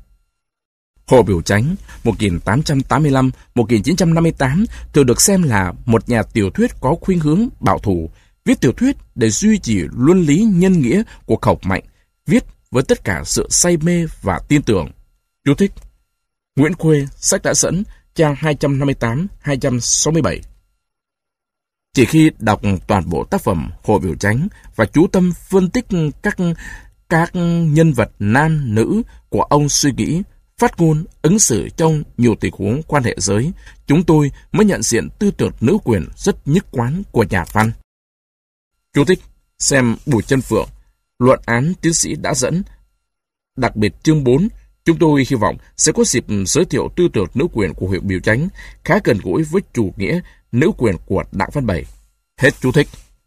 Hồ Biểu Chánh một nghìn tám trăm tám mươi lăm đến một nghìn chín trăm năm mươi tám thường được xem là một nhà tiểu thuyết có khuynh hướng bảo thủ, viết tiểu thuyết để duy trì luân lý nhân nghĩa của Khổng Mạnh, viết với tất cả sự say mê và tin tưởng. Chú thích: Nguyễn Khuê, sách đã dẫn, trang hai trăm năm mươi tám đến hai trăm sáu mươi bảy. Chỉ khi đọc toàn bộ tác phẩm Hồ Biểu Chánh và chú tâm phân tích các các nhân vật nam nữ của ông suy nghĩ, phát ngôn, ứng xử trong nhiều tình huống quan hệ giới, chúng tôi mới nhận diện tư tưởng nữ quyền rất nhất quán của nhà văn. Chú thích: xem Bùi Chân Phượng, luận án tiến sĩ đã dẫn. Đặc biệt chương bốn, chúng tôi hy vọng sẽ có dịp giới thiệu tư tưởng nữ quyền của Hồ Biểu Chánh, khá gần gũi với chủ nghĩa nữ quyền của Đặng Văn Bẩy. Hết chú thích.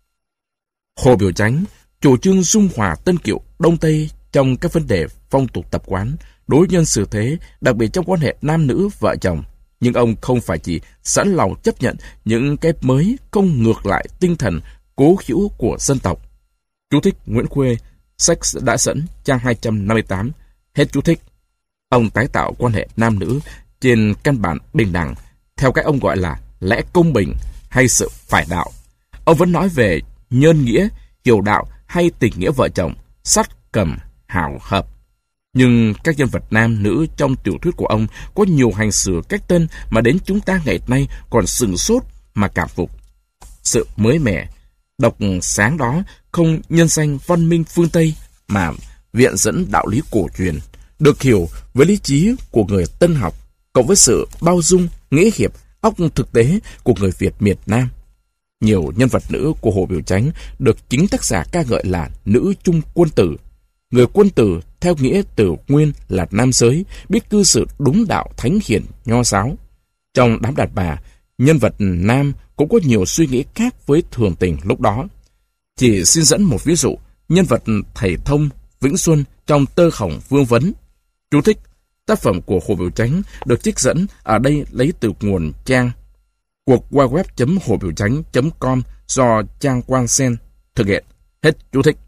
Hồ Biểu Chánh chủ trương dung hòa tân kiệu Đông Tây trong các vấn đề phong tục tập quán, đối nhân xử thế, đặc biệt trong quan hệ nam nữ vợ chồng. Nhưng ông không phải chỉ sẵn lòng chấp nhận những cái mới không ngược lại tinh thần cố hữu của dân tộc. Chú thích Nguyễn Khuê, sách đã dẫn, trang hai trăm năm mươi tám. Hết chú thích. Ông tái tạo quan hệ nam nữ trên căn bản bình đẳng, theo cái ông gọi là lẽ công bình hay sự phải đạo. Ông vẫn nói về nhân nghĩa, hiểu đạo hay tình nghĩa vợ chồng, sắt cầm hảo hợp. Nhưng các nhân vật nam nữ trong tiểu thuyết của ông có nhiều hành xử cách tân mà đến chúng ta ngày nay còn sửng sốt mà cảm phục. Sự mới mẻ, độc sáng đó không nhân danh văn minh phương Tây mà viện dẫn đạo lý cổ truyền, được hiểu với lý trí của người tân học, cộng với sự bao dung, nghĩa hiệp, óc thực tế của người Việt miền Nam. Nhiều nhân vật nữ của Hồ Biểu Chánh được chính tác giả ca ngợi là nữ trung quân tử. Người quân tử theo nghĩa từ nguyên là nam giới, biết cư xử đúng đạo thánh hiền nho giáo. Trong đám đàn bà, nhân vật nam cũng có nhiều suy nghĩ khác với thường tình lúc đó. Chỉ xin dẫn một ví dụ, nhân vật thầy thông Vĩnh Xuân trong Tơ Hồng Vương Vấn. Chú thích: tác phẩm của Hồ Biểu Chánh được trích dẫn ở đây lấy từ nguồn trang cuộc www chấm hồ biểu chánh chấm com do Trang Quang Sen thực hiện. Hết chú thích.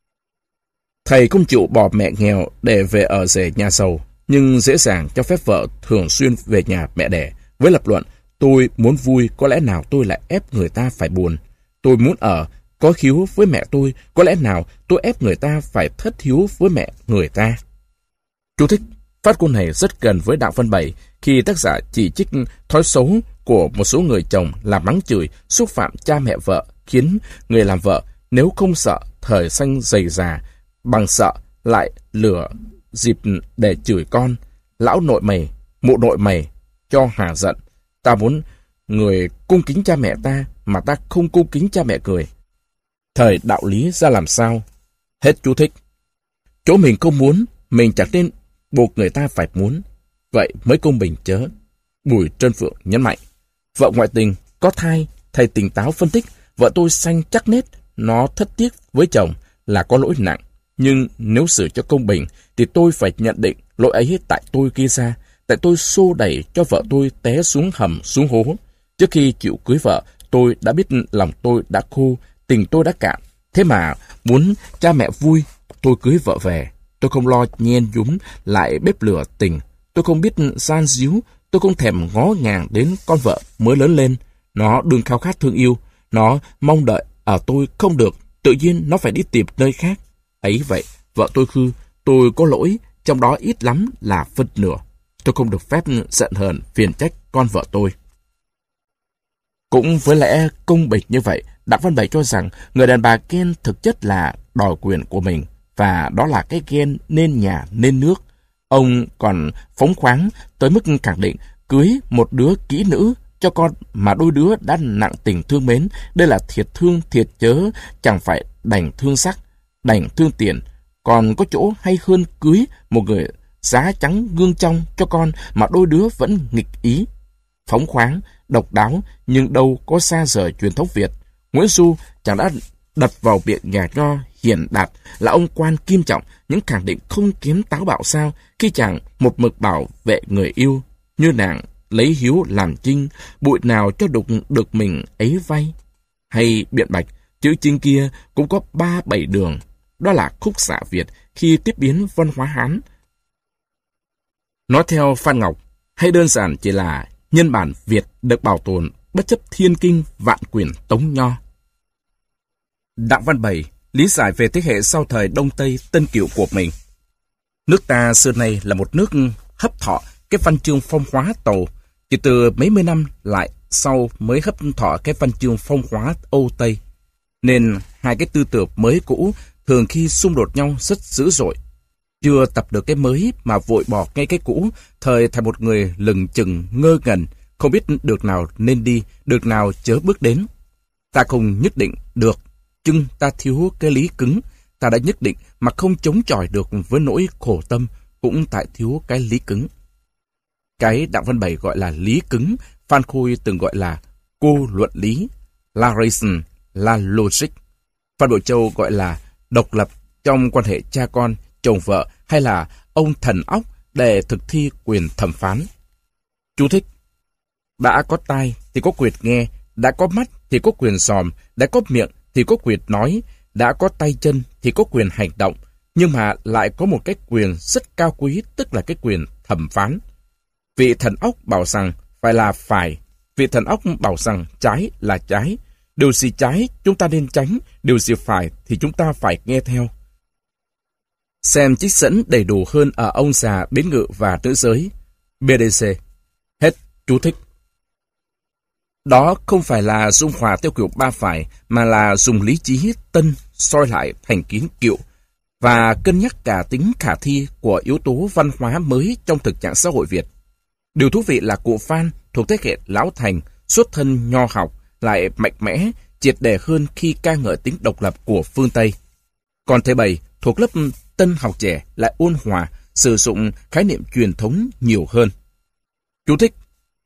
Thầy không chịu bỏ mẹ nghèo để về ở rể nhà giàu, nhưng dễ dàng cho phép vợ thường xuyên về nhà mẹ đẻ, với lập luận: tôi muốn vui, có lẽ nào tôi lại ép người ta phải buồn. Tôi muốn ở, có hiếu với mẹ tôi, có lẽ nào tôi ép người ta phải thất hiếu với mẹ người ta. Chú thích: phát ngôn này rất gần với Đặng Văn Bẩy khi tác giả chỉ trích thói xấu của một số người chồng là mắng chửi, xúc phạm cha mẹ vợ, khiến người làm vợ nếu không sợ thời xanh dày già, bằng sợ lại lửa dịp để chửi con: lão nội mày, mụ nội mày, cho hà giận. Ta muốn người cung kính cha mẹ ta mà ta không cung kính cha mẹ người. Thời đạo lý ra làm sao? Hết chú thích. Chỗ mình không muốn, mình chẳng nên buộc người ta phải muốn. Vậy mới công bình chớ. Bùi Trân Phượng nhấn mạnh. Vợ ngoại tình, có thai, thầy tỉnh táo phân tích, vợ tôi xanh chắc nết, nó thất tiếc với chồng là có lỗi nặng. Nhưng nếu xử cho công bình, thì tôi phải nhận định lỗi ấy tại tôi gây ra, tại tôi xô đẩy cho vợ tôi té xuống hầm xuống hố. Trước khi chịu cưới vợ, tôi đã biết lòng tôi đã khô, tình tôi đã cạn. Thế mà muốn cha mẹ vui, tôi cưới vợ về. Tôi không lo nhen nhúm lại bếp lửa tình. Tôi không biết gian díu, tôi không thèm ngó ngàng đến con vợ mới lớn lên. Nó đừng khao khát thương yêu, nó mong đợi ở tôi không được, tự nhiên nó phải đi tìm nơi khác. Ấy vậy, vợ tôi hư, tôi có lỗi, trong đó ít lắm là phân nửa. Tôi không được phép giận hờn phiền trách con vợ tôi. Cũng với lẽ công bình như vậy, Đặng Văn Bẩy cho rằng người đàn bà ghen thực chất là đòi quyền của mình, và đó là cái ghen nên nhà nên nước. Ông còn phóng khoáng tới mức khẳng định cưới một đứa kỹ nữ cho con mà đôi đứa đã nặng tình thương mến, đây là thiệt thương thiệt chớ, chẳng phải đành thương sắc, đành thương tiền. Còn có chỗ hay hơn cưới một người giá trắng gương trong cho con mà đôi đứa vẫn nghịch ý. Phóng khoáng, độc đáo, nhưng đâu có xa rời truyền thống Việt. Nguyễn Du chẳng đã đặt vào miệng nhà nho hiển đạt là ông quan kim trọng những khẳng định không kém táo bạo sao, khi chàng một mực bảo vệ người yêu, như nàng lấy hiếu làm chinh, bụi nào cho đục được mình ấy vay. Hay biện bạch, chữ chinh kia cũng có ba bảy đường, đó là khúc xạ Việt khi tiếp biến văn hóa Hán. Nói theo Phan Ngọc, hay đơn giản chỉ là nhân bản Việt được bảo tồn bất chấp thiên kinh vạn quyền Tống Nho. Đặng Văn Bẩy lý giải về thế hệ sau thời Đông Tây Tân Cựu của mình. Nước ta xưa nay là một nước hấp thọ cái văn chương phong hóa Tàu, chỉ từ mấy mươi năm lại sau mới hấp thọ cái văn chương phong hóa Âu Tây. Nên hai cái tư tưởng mới cũ thường khi xung đột nhau rất dữ dội. Chưa tập được cái mới mà vội bỏ ngay cái cũ, thời thành một người lừng chừng ngơ ngẩn, không biết được nào nên đi, được nào chớ bước đến. Ta không nhất định được, nhưng ta thiếu cái lý cứng. Ta đã nhất định mà không chống chọi được với nỗi khổ tâm, cũng tại thiếu cái lý cứng. Cái Đặng Văn Bẩy gọi là lý cứng, Phan Khôi từng gọi là cô luận lý, la raison, la logic. Phan Bội Châu gọi là độc lập trong quan hệ cha con, chồng vợ, hay là ông thần óc để thực thi quyền thẩm phán. Chú thích: đã có tai thì có quyền nghe, đã có mắt thì có quyền dòm, đã có miệng thì có quyền nói, đã có tay chân thì có quyền hành động, nhưng mà lại có một cái quyền rất cao quý, tức là cái quyền thẩm phán. Vị thần óc bảo rằng phải là phải, vị thần óc bảo rằng trái là trái. Điều gì trái chúng ta nên tránh, điều gì phải thì chúng ta phải nghe theo. Xem trích dẫn đầy đủ hơn ở Ông già bến ngự và nữ giới, bê đê xê. Hết chú thích. Đó không phải là dung hòa theo kiểu ba phải, mà là dùng lý trí tân soi lại thành kiến cựu và cân nhắc cả tính khả thi của yếu tố văn hóa mới trong thực trạng xã hội Việt. Điều thú vị là cụ Phan thuộc thế hệ lão thành, xuất thân nho học, lại mạnh mẽ, triệt để hơn khi ca ngợi tính độc lập của phương Tây. Còn thầy Bảy thuộc lớp tân học trẻ lại ôn hòa, sử dụng khái niệm truyền thống nhiều hơn. Chú thích: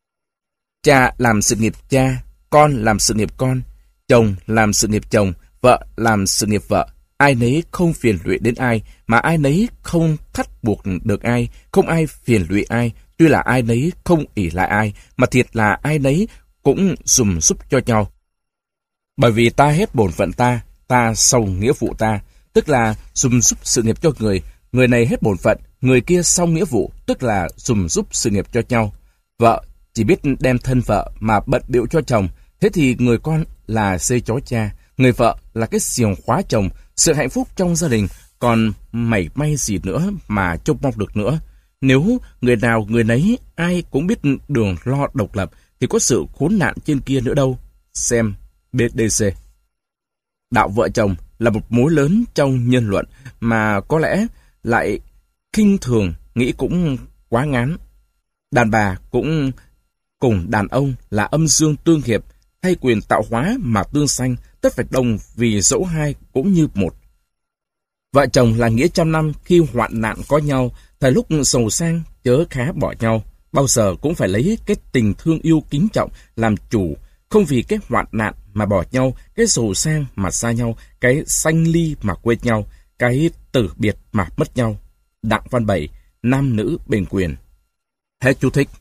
cha làm sự nghiệp cha, con làm sự nghiệp con, chồng làm sự nghiệp chồng, vợ làm sự nghiệp vợ. Ai nấy không phiền lụy đến ai, mà ai nấy không thắt buộc được ai, không ai phiền lụy ai. Tuy là ai nấy không ỷ lại ai, mà thiệt là ai nấy cũng dùm giúp cho nhau. Bởi vì ta hết bổn phận ta, ta sau nghĩa vụ ta, tức là dùm giúp sự nghiệp cho người, người này hết bổn phận, người kia sau nghĩa vụ, tức là dùm giúp sự nghiệp cho nhau. Vợ chỉ biết đem thân vợ mà bận bịu cho chồng, thế thì người con là dây chó cha, người vợ là cái xiềng khóa chồng, sự hạnh phúc trong gia đình còn mảy may gì nữa mà trông mong được nữa. Nếu người nào người nấy ai cũng biết đường lo độc lập thì có sự khốn nạn trên kia nữa đâu. Xem bê đê xê. Đạo vợ chồng là một mối lớn trong nhân luận mà có lẽ lại khinh thường, nghĩ cũng quá ngán. Đàn bà cũng cùng đàn ông là âm dương tương hiệp, thay quyền tạo hóa mà tương sanh, tất phải đồng vì dẫu hai cũng như một. Vợ chồng là nghĩa trăm năm, khi hoạn nạn có nhau, thời lúc giàu sang chớ khá bỏ nhau, bao giờ cũng phải lấy cái tình thương yêu kính trọng làm chủ, không vì cái hoạn nạn mà bỏ nhau, cái giàu sang mà xa nhau, cái sanh ly mà quên nhau, cái tử biệt mà mất nhau. Đặng Văn Bảy, Nam nữ bình quyền. Hết chú thích.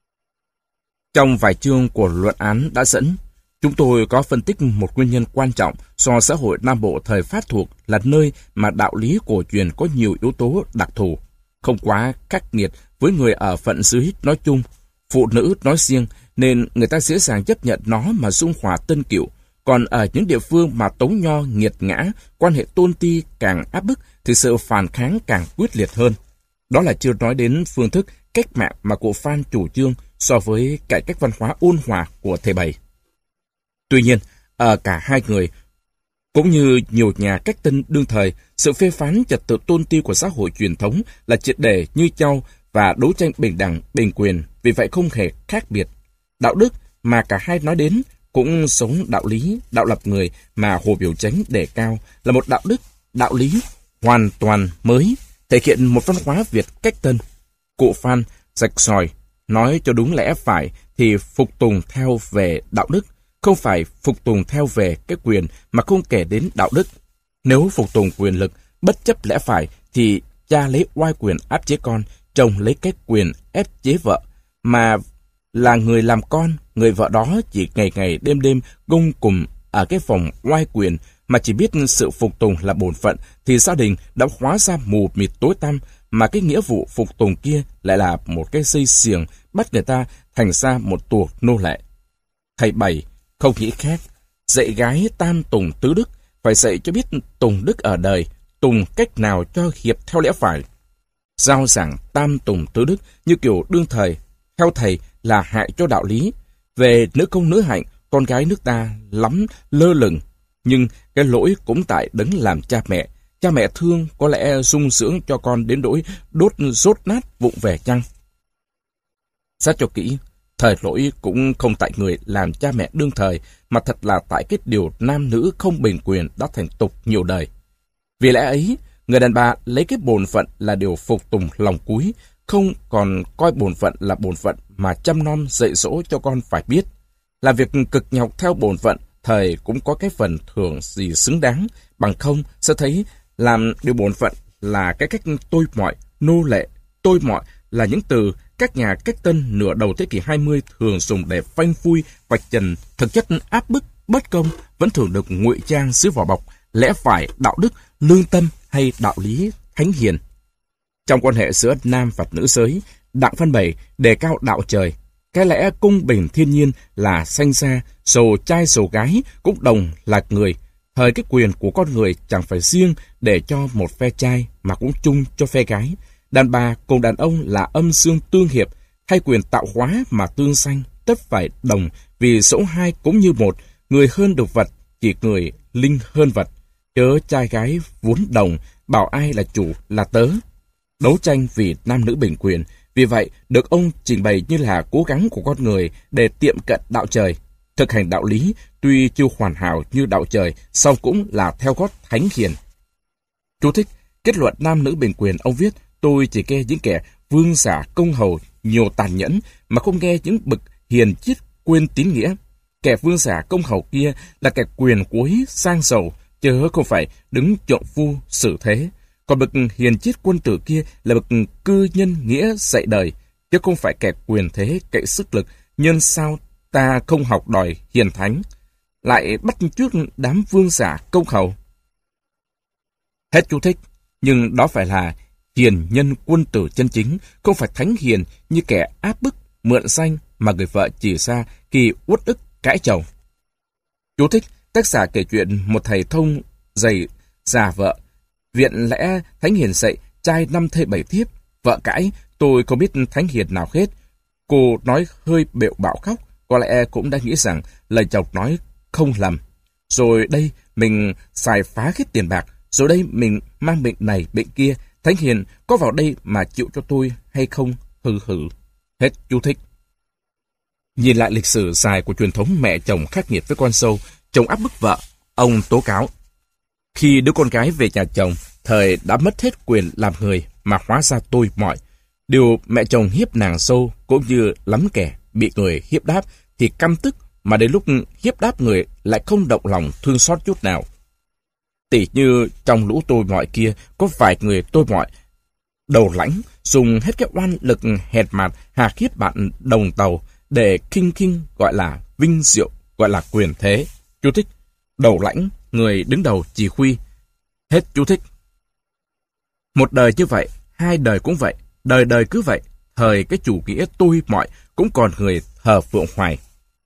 Trong vài chương của luận án đã dẫn, chúng tôi có phân tích một nguyên nhân quan trọng do xã hội Nam Bộ thời Pháp thuộc là nơi mà đạo lý cổ truyền có nhiều yếu tố đặc thù, không quá khắc nghiệt với người ở phận dưới nói chung, phụ nữ nói riêng, nên người ta dễ dàng chấp nhận nó mà dung hòa tân cựu. Còn ở những địa phương mà tống nho nghiệt ngã, quan hệ tôn ti càng áp bức thì sự phản kháng càng quyết liệt hơn. Đó là chưa nói đến phương thức cách mạng mà cụ Phan chủ trương so với cải cách văn hóa ôn hòa của thầy Bảy. Tuy nhiên, ở cả hai người, cũng như nhiều nhà cách tân đương thời, sự phê phán trật tự tôn ti của xã hội truyền thống là triệt để như nhau và đấu tranh bình đẳng, bình quyền, vì vậy không hề khác biệt. Đạo đức mà cả hai nói đến cũng sống đạo lý, đạo lập người mà Hồ Biểu Chánh đề cao là một đạo đức, đạo lý hoàn toàn mới, thể hiện một văn hóa Việt cách tân. Cụ Phan rạch ròi, nói cho đúng lẽ phải thì phục tùng theo về đạo đức, không phải phục tùng theo về cái quyền mà không kể đến đạo đức. Nếu phục tùng quyền lực, bất chấp lẽ phải, thì cha lấy oai quyền áp chế con, chồng lấy cái quyền ép chế vợ, mà là người làm con, người vợ đó chỉ ngày ngày đêm đêm gông cùng ở cái phòng oai quyền mà chỉ biết sự phục tùng là bổn phận, thì gia đình đã hóa ra mù mịt tối tăm, mà cái nghĩa vụ phục tùng kia lại là một cái dây xiềng bắt người ta thành ra một tuộc nô lệ. Thầy Bảy không nghĩ khác, dạy gái tam tùng tứ đức, phải dạy cho biết tùng đức ở đời, tùng cách nào cho hiệp theo lẽ phải. Giao giảng tam tùng tứ đức như kiểu đương thời, theo thầy là hại cho đạo lý. Về nữ công nữ hạnh, con gái nước ta lắm lơ lửng, nhưng cái lỗi cũng tại đấng làm cha mẹ. Cha mẹ thương có lẽ sung sướng cho con đến nỗi đốt rốt nát vụng về chăng? Xét cho kỹ, thời lỗi cũng không tại người làm cha mẹ đương thời, mà thật là tại cái điều nam nữ không bình quyền đã thành tục nhiều đời. Vì lẽ ấy, người đàn bà lấy cái bổn phận là điều phục tùng lòng cúi, không còn coi bổn phận là bổn phận mà chăm nom dạy dỗ cho con phải biết. Là việc cực nhọc theo bổn phận, thời cũng có cái phần thưởng gì xứng đáng, bằng không sẽ thấy làm điều bổn phận là cái cách tôi mọi, nô lệ. Tôi mọi là những từ các nhà cách tân nửa đầu thế kỷ hai mươi thường dùng để phanh phui, vạch trần thực chất áp bức, bất công vẫn thường được ngụy trang dưới vỏ bọc lẽ phải, đạo đức, lương tâm hay đạo lý thánh hiền. Trong quan hệ giữa nam và nữ giới, Đặng Văn Bảy đề cao đạo trời, Cái lẽ công bình thiên nhiên là sanh ra, sầu trai sầu gái cũng đồng là người. Thời cái quyền của con người chẳng phải riêng để cho một phe trai mà cũng chung cho phe gái. Đàn bà cùng đàn ông là âm dương tương hiệp, hay quyền tạo hóa mà tương sanh, tất phải đồng, vì số hai cũng như một, người hơn được vật, chỉ người linh hơn vật. Chớ trai gái vốn đồng, bảo ai là chủ là tớ. Đấu tranh vì nam nữ bình quyền, vì vậy được ông trình bày như là cố gắng của con người để tiệm cận đạo trời. Thực hành đạo lý tuy chưa hoàn hảo như đạo trời, song cũng là theo gót thánh hiền. Chú thích: kết luận nam nữ bình quyền, ông viết: tôi chỉ nghe những kẻ vương giả công hầu nhiều tàn nhẫn, mà không nghe những bậc hiền chiết quên tín nghĩa. Kẻ vương giả công hầu kia là kẻ quyền cuối sang giàu, chứ không phải đứng trượng phu xử thế. Còn bậc hiền chiết quân tử kia là bậc cư nhân nghĩa dạy đời, chứ không phải kẻ quyền thế cậy sức lực. Nhân sao ta không học đòi hiền thánh, lại bắt chước đám vương giả công hầu? Hết chú thích. Nhưng đó phải là hiền nhân quân tử chân chính, không phải thánh hiền như kẻ áp bức mượn danh mà người vợ chỉ ra khi uất ức cãi chồng. Chú thích: tác giả kể chuyện một thầy thông dày già vợ. Viện lẽ thánh hiền dạy trai năm thê bảy thiếp, vợ cãi: tôi không biết thánh hiền nào hết. Cô nói hơi bệu bạo khóc, có lẽ cũng đã nghĩ rằng lời chồng nói không lầm. Rồi đây mình xài phá hết tiền bạc, rồi đây mình mang bệnh này bệnh kia, thánh hiền có vào đây mà chịu cho tôi hay không? Hừ hừ. Hết chú thích. Nhìn lại lịch sử dài của truyền thống mẹ chồng khắc nghiệt với con dâu, chồng áp bức vợ, ông tố cáo: khi đứa con gái về nhà chồng, thời đã mất hết quyền làm người mà hóa ra tôi mọi. Điều mẹ chồng hiếp nàng dâu cũng như lắm kẻ bị người hiếp đáp thì căm tức, mà đến lúc hiếp đáp người lại không động lòng thương xót chút nào. Tỉ như trong lũ tôi mọi kia, có vài người tôi mọi đầu lãnh dùng hết cái oan lực hèn mạt hà hiếp bạn đồng tàu để khinh khinh gọi là vinh diệu, gọi là quyền thế. Chú thích: đầu lãnh, người đứng đầu chỉ huy. Hết chú thích. Một đời như vậy, hai đời cũng vậy, đời đời cứ vậy. Thời cái chủ nghĩa tôi mọi cũng còn người thờ phượng hoài.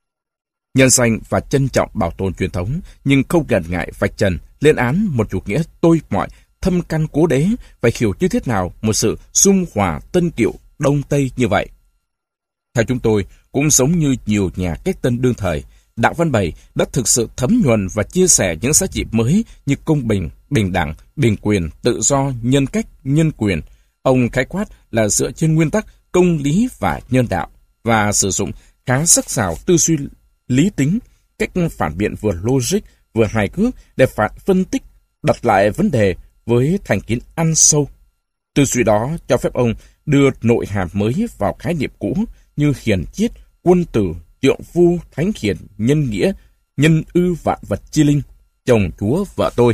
Nhân danh và trân trọng bảo tồn truyền thống, nhưng không ngần ngại vạch trần lên án một chủ nghĩa tôi mọi thâm căn cố đế, phải hiểu như thế nào một sự dung hòa tân kiệu đông tây như vậy. Theo chúng tôi, cũng giống như nhiều nhà cách tân đương thời, Đặng Văn Bẩy đã thực sự thấm nhuần và chia sẻ những giá trị mới như công bình, bình đẳng, bình quyền, tự do, nhân cách, nhân quyền. Ông khái quát là dựa trên nguyên tắc công lý và nhân đạo, và sử dụng khá sắc sảo tư duy lý tính, cách phản biện vừa logic vừa hài hước để phản phân tích, đặt lại vấn đề với thành kiến ăn sâu. Tư duy đó cho phép ông đưa nội hàm mới vào khái niệm cũ như hiền chiết, quân tử, trượng phu, thánh hiền, nhân nghĩa, nhân ư vạn vật chi linh, chồng chúa vợ tôi,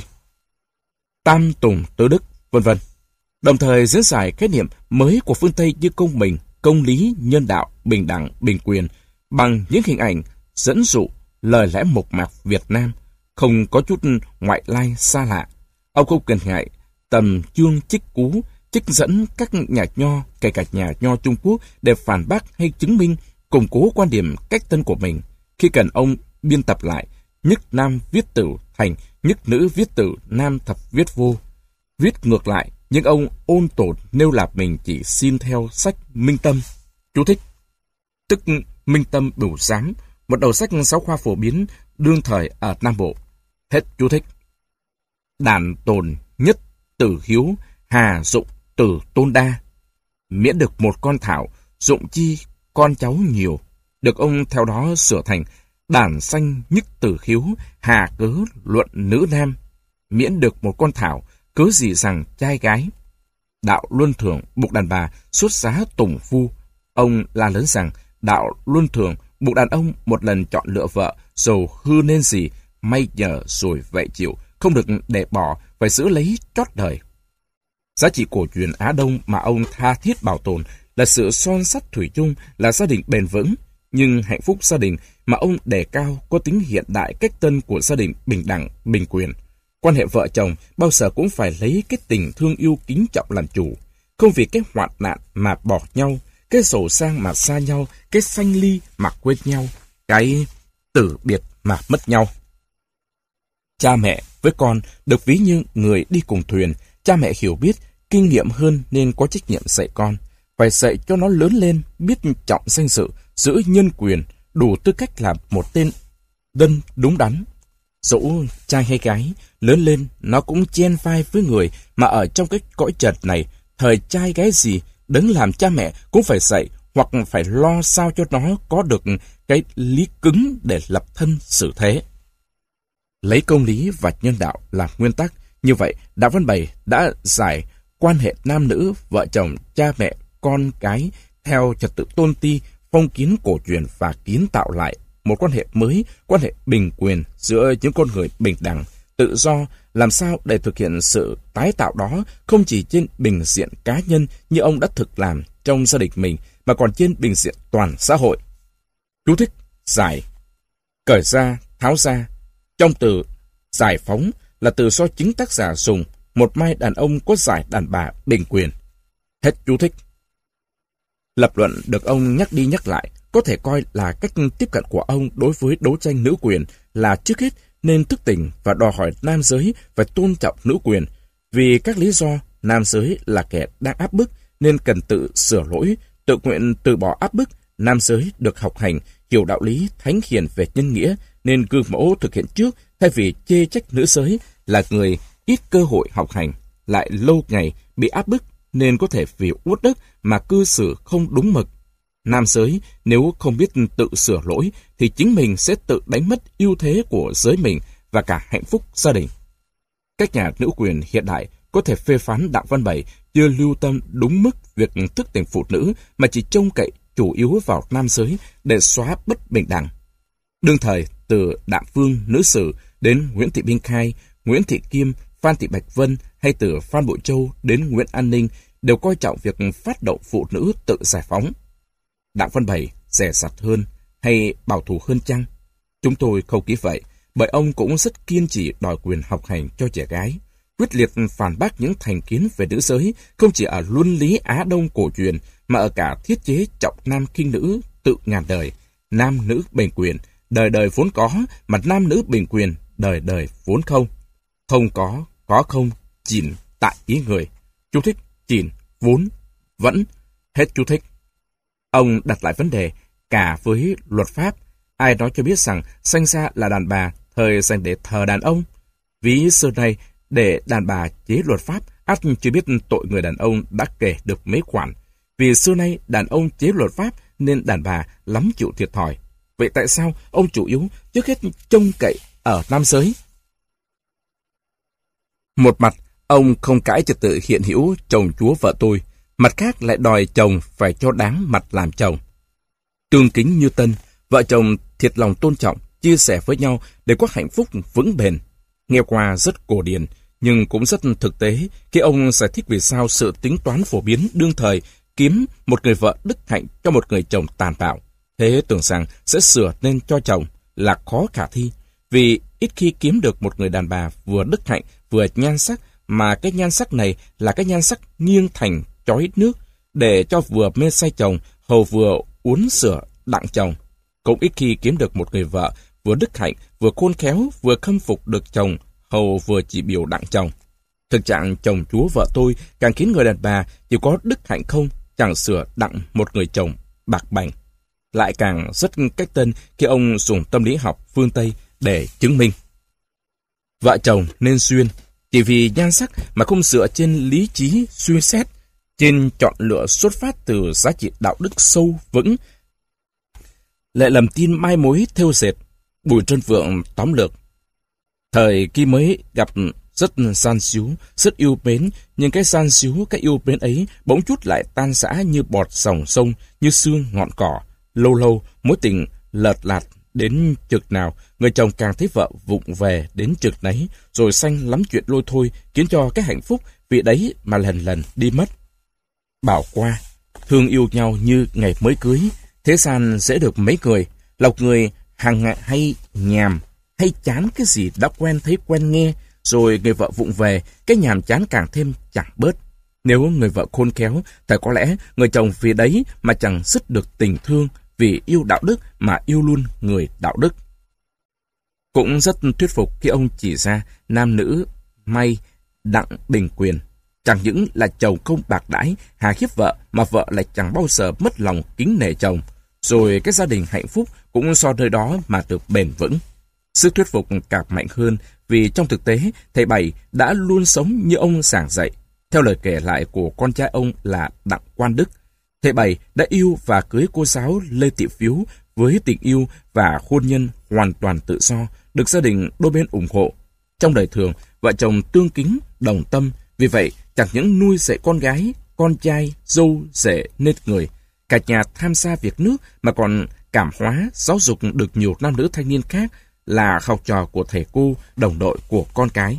tam tùng tứ đức, vân vân. Đồng thời diễn giải khái niệm mới của phương Tây như công bình, công lý, nhân đạo, bình đẳng, bình quyền bằng những hình ảnh dẫn dụ, lời lẽ mộc mạc Việt Nam, không có chút ngoại lai xa lạ. Ông không cần ngại tầm chương trích cú, trích dẫn các nhà nho, kể cả nhà nho Trung Quốc để phản bác hay chứng minh, củng cố quan điểm cách tân của mình. Khi cần ông biên tập lại, nhất nam viết tử thành nhất nữ viết tử nam thập viết vô. Viết ngược lại, nhưng ông ôn tồn nêu là mình chỉ xin theo sách Minh Tâm. Chú thích: tức Minh Tâm Bửu Giám, một đầu sách giáo khoa phổ biến đương thời ở Nam Bộ. Hết chú thích. Đàn tồn nhất tử hiếu, hà dụng tử tôn đa. Miễn được một con thảo, dụng chi con cháu nhiều. Được ông theo đó sửa thành đàn sanh nhất tử hiếu, hà cớ luận nữ nam. Miễn được một con thảo, cớ gì rằng trai gái. Đạo luân thường buộc đàn bà xuất giá tùng phu. Ông la lớn rằng đạo luân thường buộc đàn ông một lần chọn lựa vợ, dầu hư nên gì, may nhờ rồi vậy chịu, không được để bỏ, phải giữ lấy trót đời. Giá trị cổ truyền Á Đông mà ông tha thiết bảo tồn là sự son sắt thủy chung, là gia đình bền vững. Nhưng hạnh phúc gia đình mà ông đề cao có tính hiện đại cách tân của gia đình bình đẳng, bình quyền. Quan hệ vợ chồng bao giờ cũng phải lấy cái tình thương yêu kính trọng làm chủ, không vì cái hoạn nạn mà bỏ nhau. cái giàu sang mà xa nhau, cái sanh ly mà quên nhau, cái tử biệt mà mất nhau. Cha mẹ với con được ví như người đi cùng thuyền. Cha mẹ hiểu biết, kinh nghiệm hơn nên có trách nhiệm dạy con. Phải dạy cho nó lớn lên, biết trọng danh dự, giữ nhân quyền, đủ tư cách làm một tên dân đúng đắn. Dẫu trai hay gái, lớn lên nó cũng chen vai với người mà ở trong cái cõi trần này, thời trai gái gì, đấng làm cha mẹ cũng phải dạy hoặc phải lo sao cho nó có được cái lý cứng để lập thân xử thế. Lấy công lý và nhân đạo làm nguyên tắc, như vậy Đạo Văn Bảy đã giải quan hệ nam nữ, vợ chồng, cha mẹ, con cái theo trật tự tôn ti, phong kiến cổ truyền và kiến tạo lại một quan hệ mới, quan hệ bình quyền giữa những con người bình đẳng, tự do, làm sao để thực hiện sự tái tạo đó không chỉ trên bình diện cá nhân như ông đã thực làm trong gia đình mình, mà còn trên bình diện toàn xã hội. Chú thích: giải, cởi ra, tháo ra. Trong từ giải phóng là từ do chính tác giả dùng, một mai đàn ông có giải đàn bà bình quyền. Hết chú thích. Lập luận được ông nhắc đi nhắc lại có thể coi là cách tiếp cận của ông đối với đấu tranh nữ quyền là trước hết nên thức tỉnh và đòi hỏi nam giới phải tôn trọng nữ quyền. Vì các lý do, nam giới là kẻ đang áp bức nên cần tự sửa lỗi, tự nguyện từ bỏ áp bức. Nam giới được học hành, hiểu đạo lý thánh hiền về nhân nghĩa nên gương mẫu thực hiện trước, thay vì chê trách nữ giới là người ít cơ hội học hành, lại lâu ngày bị áp bức nên có thể vì uất ức mà cư xử không đúng mực. Nam giới nếu không biết tự sửa lỗi thì chính mình sẽ tự đánh mất ưu thế của giới mình và cả hạnh phúc gia đình. Các nhà nữ quyền hiện đại có thể phê phán Đạo Văn Bảy chưa lưu tâm đúng mức việc thức tỉnh phụ nữ mà chỉ trông cậy chủ yếu vào nam giới để xóa bất bình đẳng. Đương thời, từ Đạm Phương Nữ Sử đến Nguyễn Thị Minh Khai, Nguyễn Thị Kim, Phan Thị Bạch Vân hay từ Phan Bội Châu đến Nguyễn An Ninh đều coi trọng việc phát động phụ nữ tự giải phóng. Đạo Văn Bảy dè dặt hơn hay bảo thủ hơn chăng? Chúng tôi không nghĩ vậy, bởi ông cũng rất kiên trì đòi quyền học hành cho trẻ gái, quyết liệt phản bác những thành kiến về nữ giới không chỉ ở luân lý Á Đông cổ truyền mà ở cả thiết chế trọng nam khinh nữ tự ngàn đời, nam nữ bình quyền, đời đời vốn có, mà nam nữ bình quyền, đời đời vốn không. Không có, có không, chìm tại ý người. Chú thích: chìm, vốn, vẫn. Hết chú thích. Ông đặt lại vấn đề cả với luật pháp. Ai nói cho biết rằng sanh ra là đàn bà, thời dành để thờ đàn ông? Ví xưa nay, để đàn bà chế luật pháp, ắt chưa biết tội người đàn ông đã kể được mấy khoản. Vì xưa nay đàn ông chế luật pháp nên đàn bà lắm chịu thiệt thòi. Vậy tại sao ông chủ yếu trước hết trông cậy ở nam giới? Một mặt, ông không cãi trật tự hiện hữu chồng chúa vợ tôi, mặt khác lại đòi chồng phải cho đáng mặt làm chồng. Tương kính như tân, vợ chồng thiệt lòng tôn trọng, chia sẻ với nhau để có hạnh phúc vững bền. Nghe qua rất cổ điển, nhưng cũng rất thực tế khi ông giải thích vì sao sự tính toán phổ biến đương thời kiếm một người vợ đức hạnh cho một người chồng tàn bạo, thế tưởng rằng sẽ sửa nên cho chồng là khó khả thi, vì ít khi kiếm được một người đàn bà vừa đức hạnh vừa nhan sắc, mà cái nhan sắc này là cái nhan sắc nghiêng thành chói nước, để cho vừa mê say chồng, hầu vừa uốn sửa đặng chồng. Cũng ít khi kiếm được một người vợ vừa đức hạnh, vừa khôn khéo, vừa khâm phục được chồng, hầu vừa chỉ biểu đặng chồng. Thực trạng chồng chúa vợ tôi càng khiến người đàn bà chỉ có đức hạnh không, chẳng sửa đặng một người chồng bạc bành. Lại càng rất cách tân khi ông dùng tâm lý học phương Tây để chứng minh. Vợ chồng nên duyên, chỉ vì nhan sắc mà không dựa trên lý trí suy xét, trên chọn lựa xuất phát từ giá trị đạo đức sâu vững. Lại lầm tin mai mối thêu dệt. Bùi Trân Vượng tóm lược. Thời khi mới gặp rất san xíu, rất yêu mến, nhưng cái san xíu, cái yêu mến ấy bỗng chút lại tan rã như bọt dòng sông, như sương ngọn cỏ. Lâu lâu, mối tình lợt lạt đến chực nào, người chồng càng thấy vợ vụng về đến chực nấy, rồi sanh lắm chuyện lôi thôi, khiến cho cái hạnh phúc vì đấy mà lần lần đi mất. Bảo qua, thương yêu nhau như ngày mới cưới, thế gian dễ được mấy người, lọc người hàng ngày hay nhàm, hay chán cái gì đã quen thấy quen nghe, rồi người vợ vụng về, cái nhàm chán càng thêm chẳng bớt. Nếu người vợ khôn khéo, thì có lẽ người chồng vì đấy mà chẳng dứt được tình thương, vì yêu đạo đức mà yêu luôn người đạo đức. Cũng rất thuyết phục khi ông chỉ ra nam nữ may đặng bình quyền. Chẳng những là chồng không bạc đãi, hà hiếp vợ, mà vợ lại chẳng bao giờ mất lòng kính nể chồng. Rồi cái gia đình hạnh phúc cũng do nơi đó mà được bền vững. Sức thuyết phục càng mạnh hơn vì trong thực tế, thầy Bảy đã luôn sống như ông giảng dạy. Theo lời kể lại của con trai ông là Đặng Quan Đức, thầy Bảy đã yêu và cưới cô giáo Lê Thị Phiếu với tình yêu và hôn nhân hoàn toàn tự do, được gia đình đôi bên ủng hộ. Trong đời thường, vợ chồng tương kính, đồng tâm, vì vậy chẳng những nuôi dạy con gái, con trai, dâu, rể nên người, cả nhà tham gia việc nước mà còn cảm hóa, giáo dục được nhiều nam nữ thanh niên khác là học trò của thầy cô, đồng đội của con cái.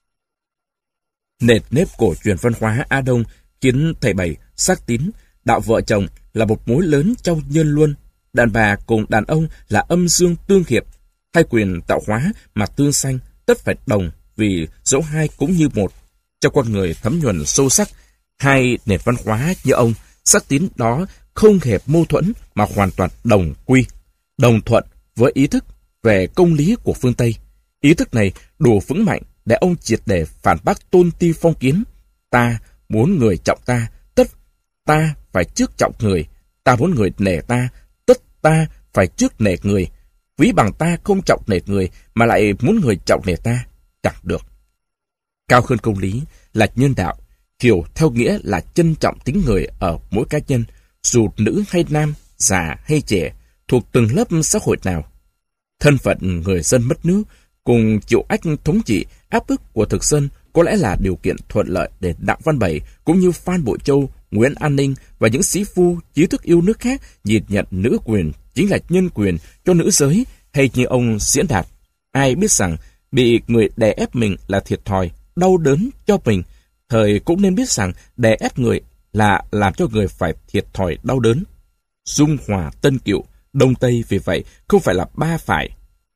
Nền nếp cổ truyền văn hóa Á Đông khiến thầy Bảy xác tín đạo vợ chồng là một mối lớn trong nhân luân, đàn bà cùng đàn ông là âm dương tương hiệp, hai quyền tạo hóa mà tương sanh, tất phải đồng vì dẫu hai cũng như một. Cho con người thấm nhuần sâu sắc hai nền văn hóa như ông, xác tín đó không hề mâu thuẫn mà hoàn toàn đồng quy, đồng thuận với ý thức về công lý của phương Tây. Ý thức này đủ vững mạnh để ông triệt để phản bác tôn ti phong kiến. Ta muốn người trọng ta, tất ta phải trước trọng người. Ta muốn người nể ta, tất ta phải trước nể người. Ví bằng ta không trọng nể người mà lại muốn người trọng nể ta, chẳng được. Cao hơn công lý là nhân đạo, hiểu theo nghĩa là trân trọng tính người ở mỗi cá nhân, dù nữ hay nam, già hay trẻ, thuộc từng lớp xã hội nào. Thân phận người dân mất nước cùng chịu ách thống trị áp bức của thực dân có lẽ là điều kiện thuận lợi để Đặng Văn Bảy cũng như Phan Bội Châu, Nguyễn An Ninh và những sĩ phu trí thức yêu nước khác nhìn nhận nữ quyền chính là nhân quyền cho nữ giới, hay như ông diễn đạt, ai biết rằng bị người đè ép mình là thiệt thòi, đau đớn cho mình, thời cũng nên biết rằng đè ép người là làm cho người phải thiệt thòi đau đớn. Dung hòa tân cựu, Đông Tây vì vậy không phải là ba phải.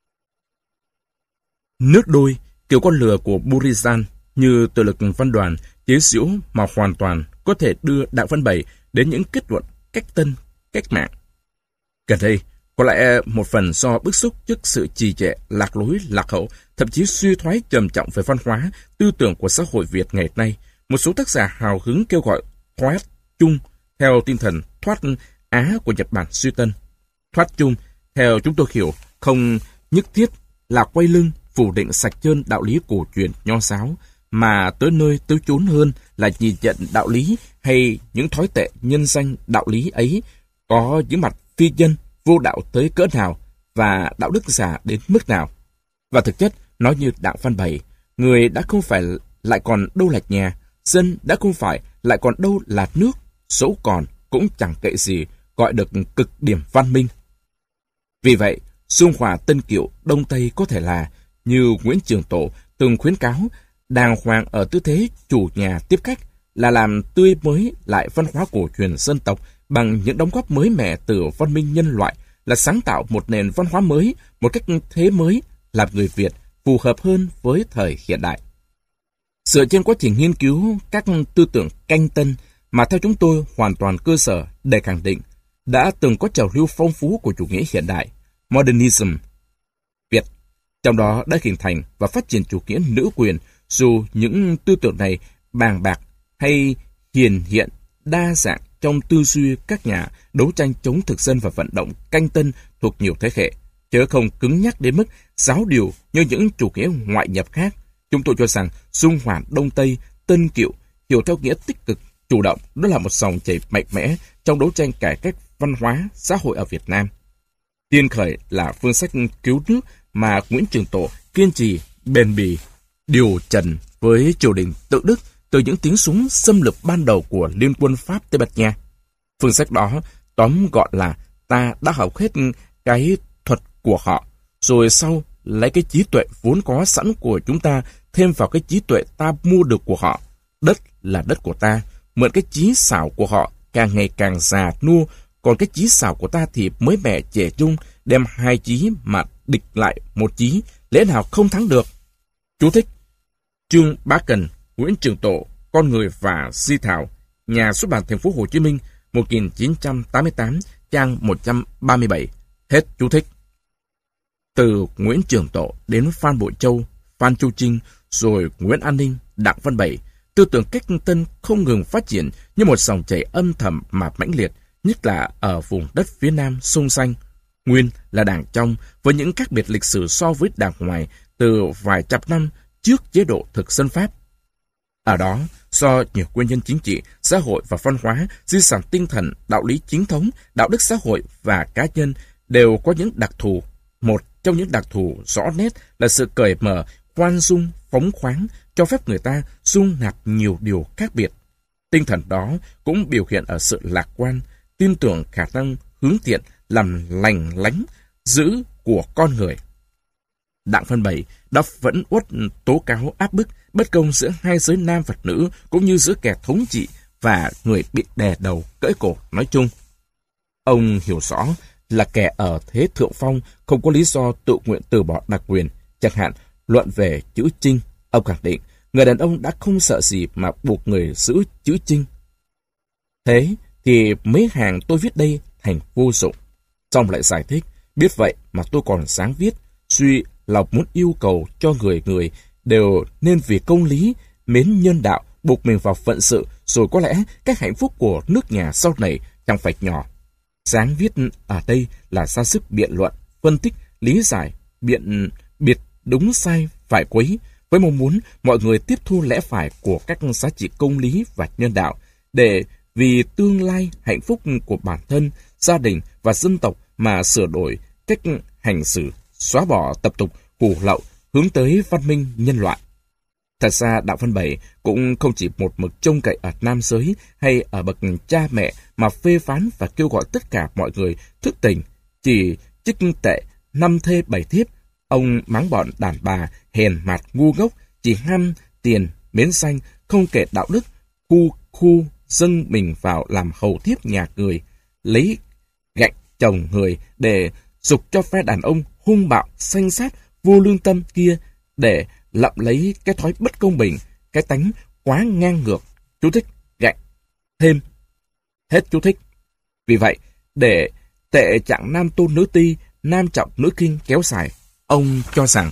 Nước đôi, kiểu con lừa của Burizan như tự lực văn đoàn, chế giễu mà hoàn toàn có thể đưa Đặng Văn Bảy đến những kết luận cách tân, cách mạng. Gần đây, có lẽ một phần do bức xúc trước sự trì trệ, lạc lối, lạc hậu, thậm chí suy thoái trầm trọng về văn hóa, tư tưởng của xã hội Việt ngày nay, một số tác giả hào hứng kêu gọi thoát chung theo tinh thần thoát Á của Nhật Bản Duy Tân. Thoát chung, theo chúng tôi hiểu, không nhất thiết là quay lưng phủ định sạch trơn đạo lý cổ truyền nho giáo, mà tới nơi tới chốn hơn là nhìn nhận đạo lý hay những thói tệ nhân danh đạo lý ấy có những mặt phi nhân, vô đạo tới cỡ nào và đạo đức giả đến mức nào. Và thực chất, nói như Đặng Văn Bảy, người đã không phải lại còn đâu là nhà, dân đã không phải lại còn đâu là nước, dẫu còn cũng chẳng kệ gì gọi được cực điểm văn minh. Vì vậy, dung hòa tân cựu Đông Tây có thể là, như Nguyễn Trường Tộ từng khuyến cáo, đàng hoàng ở tư thế chủ nhà tiếp khách, là làm tươi mới lại văn hóa cổ truyền dân tộc bằng những đóng góp mới mẻ từ văn minh nhân loại, là sáng tạo một nền văn hóa mới, một cách thế mới, làm người Việt phù hợp hơn với thời hiện đại. Dựa trên quá trình nghiên cứu các tư tưởng canh tân mà theo chúng tôi hoàn toàn cơ sở để khẳng định đã từng có trào lưu phong phú của chủ nghĩa hiện đại, modernism Việt, trong đó đã hình thành và phát triển chủ nghĩa nữ quyền, dù những tư tưởng này bàng bạc hay hiển hiện đa dạng trong tư duy các nhà đấu tranh chống thực dân và vận động canh tân thuộc nhiều thế hệ, chứ không cứng nhắc đến mức giáo điều như những chủ nghĩa ngoại nhập khác. Chúng tôi cho rằng dung hòa Đông Tây, tân cựu, hiểu theo nghĩa tích cực, chủ động, đó là một dòng chảy mạnh mẽ trong đấu tranh cải cách văn hóa, xã hội ở Việt Nam. Tiên khởi là phương sách cứu nước mà Nguyễn Trường Tộ kiên trì, bền bỉ, điều trần với triều đình tự Đức từ những tiếng súng xâm lược ban đầu của Liên quân Pháp Tây Ban Nha. Phương sách đó tóm gọn là ta đã học hết cái thuật của họ, rồi sau lấy cái trí tuệ vốn có sẵn của chúng ta thêm vào cái trí tuệ ta mua được của họ. Đất là đất của ta, mượn cái trí xảo của họ càng ngày càng già nua, còn cái trí xảo của ta thì mới mẻ trẻ trung, đem hai trí mà địch lại một trí, lẽ nào không thắng được. Chú thích: Trương Bá Cần, Nguyễn Trường Tộ, Con người và di thảo, Nhà xuất bản Thành phố Hồ Chí Minh, một nghìn chín trăm tám mươi tám, trang một trăm ba mươi bảy. Hết chú thích. Từ Nguyễn Trường Tộ đến Phan Bội Châu, Phan Chu Trinh, rồi Nguyễn An Ninh, Đặng Văn Bẩy, tư tưởng cách tân không ngừng phát triển như một dòng chảy âm thầm mà mãnh liệt, nhất là ở vùng đất phía Nam sông Xanh. Nguyên là đảng trong với những khác biệt lịch sử so với đảng ngoài từ vài trăm năm trước chế độ thực dân Pháp. Ở đó, do nhiều nguyên nhân chính trị, xã hội và văn hóa, di sản tinh thần, đạo lý chính thống, đạo đức xã hội và cá nhân đều có những đặc thù. Một trong những đặc thù rõ nét là sự cởi mở, khoan dung, phóng khoáng, cho phép người ta dung nạp nhiều điều khác biệt. Tinh thần đó cũng biểu hiện ở sự lạc quan, tin tưởng khả năng hướng thiện, làm lành lánh, giữ của con người. Đặng Văn Bẩy đã vẫn uất tố cáo áp bức, bất công giữa hai giới nam và nữ, cũng như giữa kẻ thống trị và người bị đè đầu cởi cổ nói chung. Ông hiểu rõ là kẻ ở thế thượng phong không có lý do tự nguyện từ bỏ đặc quyền. Chẳng hạn, luận về chữ Chinh, ông khẳng định người đàn ông đã không sợ gì mà buộc người giữ chữ Chinh. Thế thì mấy hàng tôi viết đây thành vô dụng. Xong lại giải thích, biết vậy mà tôi còn sáng viết, suy lòng muốn yêu cầu cho người người đều nên vì công lý, mến nhân đạo, buộc mình vào phận sự, rồi có lẽ các hạnh phúc của nước nhà sau này chẳng phải nhỏ. Sáng viết ở đây là ra sức biện luận, phân tích, lý giải, biện biệt đúng sai, phải quấy, với mong muốn mọi người tiếp thu lẽ phải của các giá trị công lý và nhân đạo, để vì tương lai hạnh phúc của bản thân, gia đình và dân tộc mà sửa đổi cách hành xử, xóa bỏ tập tục hủ lậu, hướng tới văn minh nhân loại. Thật ra Đặng Văn Bẩy cũng không chỉ một mực trông cậy ở nam giới hay ở bậc cha mẹ mà phê phán và kêu gọi tất cả mọi người thức tỉnh, chỉ trích tệ năm thê bảy thiếp. Ông mắng bọn đàn bà hèn mạt ngu ngốc, chỉ ham tiền mến danh, không kể đạo đức, khu khu dâng mình vào làm hầu thiếp nhà người, lấy gạch chồng người để dục cho phe đàn ông hung bạo, sanh sát, vô lương tâm kia để lậm lấy cái thói bất công bình, cái tánh quá ngang ngược. Chú thích gạch thêm. Hết chú thích. Vì vậy, để tệ trạng nam tôn nữ ti, nam trọng nữ kinh kéo dài, ông cho rằng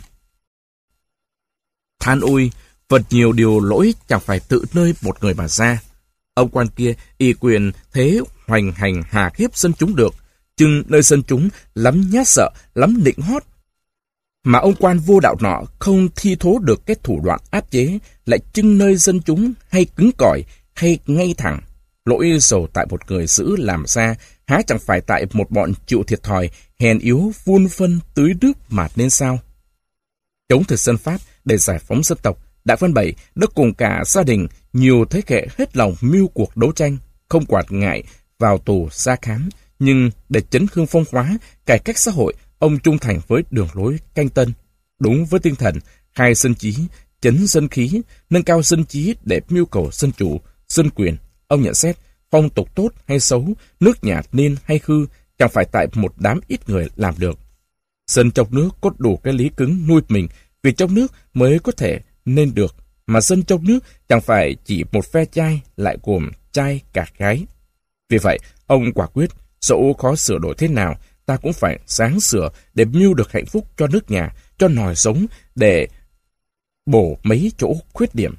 than ôi, vật nhiều điều lỗi chẳng phải tự nơi một người mà ra. Ông quan kia y quyền thế hoành hành hà khiếp dân chúng được, chừng nơi dân chúng lắm nhát sợ, lắm nịnh hót. Mà ông quan vô đạo nọ không thi thố được cái thủ đoạn áp chế, lại chưng nơi dân chúng hay cứng cỏi, hay ngay thẳng. Lỗi dầu tại một người giữ làm ra, há chẳng phải tại một bọn chịu thiệt thòi, hèn yếu, vun phân, tưới nước mà nên sao? Chống thực dân Pháp để giải phóng dân tộc, Đặng Văn Bẩy đã cùng cả gia đình nhiều thế hệ hết lòng mưu cuộc đấu tranh, không quản ngại vào tù ra khám, nhưng để chấn hương phong hóa, cải cách xã hội, ông trung thành với đường lối canh tân, đúng với tinh thần khai dân trí, chấn dân khí, nâng cao dân trí để mưu cầu dân chủ, dân quyền. Ông nhận xét phong tục tốt hay xấu, nước nhà nên hay hư, chẳng phải tại một đám ít người làm được. Dân trong nước có đủ cái lý cứng nuôi mình, vì trong nước mới có thể nên được, mà dân trong nước chẳng phải chỉ một phe trai, lại gồm trai cả gái. Vì vậy, ông quả quyết, dẫu khó sửa đổi thế nào, ta cũng phải sáng sửa để mưu được hạnh phúc cho nước nhà, cho nòi sống, để bổ mấy chỗ khuyết điểm.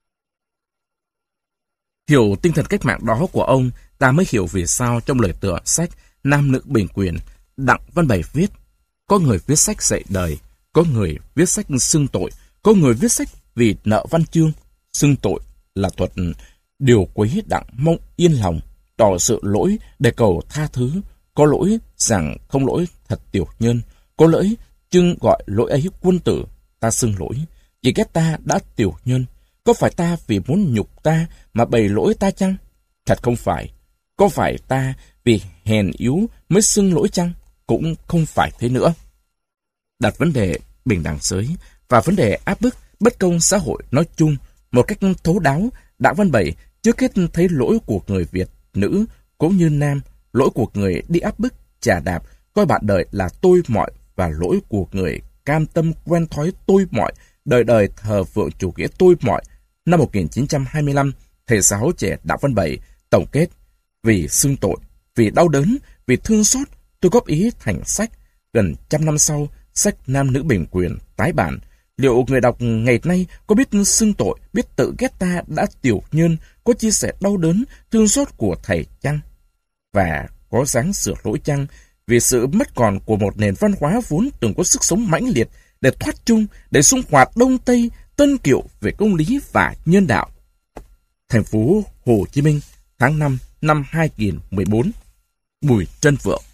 Hiểu tinh thần cách mạng đó của ông, ta mới hiểu vì sao trong lời tựa sách Nam Nữ Bình Quyền, Đặng Văn Bẩy viết, có người viết sách dạy đời, có người viết sách xưng tội, có người viết sách vì nợ văn chương. Xưng tội là thuật điều quấy đặng mong yên lòng, tỏ sự lỗi để cầu tha thứ. Có lỗi rằng không lỗi thật tiểu nhân, có lỗi chưng gọi lỗi ấy quân tử. Ta xưng lỗi, chỉ ghét ta đã tiểu nhân. Có phải ta vì muốn nhục ta mà bày lỗi ta chăng? Thật không phải. Có phải ta vì hèn yếu mới xưng lỗi chăng? Cũng không phải thế nữa. Đặt vấn đề bình đẳng giới và vấn đề áp bức, bất công xã hội nói chung một cách thấu đáo, Đặng Văn Bẩy trước hết thấy lỗi của người Việt, nữ cũng như nam, lỗi của người đi áp bức, chà đạp, coi bạn đời là tôi mọi, và lỗi của người cam tâm quen thói tôi mọi, đời đời thờ phượng chủ nghĩa tôi mọi, năm một nghìn chín trăm hai mươi lăm, thầy giáo trẻ Đặng Văn Bảy tổng kết: vì xưng tội, vì đau đớn, vì thương xót, tôi góp ý thành sách. Gần trăm năm sau, sách Nam Nữ Bình Quyền tái bản. Liệu người đọc ngày nay có biết xưng tội, biết tự ghét ta đã tiểu nhân, có chia sẻ đau đớn, thương xót của thầy chăng? Và có dáng sửa lỗi chăng? Vì sự mất còn của một nền văn hóa vốn từng có sức sống mãnh liệt để thoát chung, để xung hoạt Đông Tây, Tân Kiệu về công lý và nhân đạo. Thành phố Hồ Chí Minh, tháng năm năm hai nghìn không trăm mười bốn. Bùi Trân Vượng.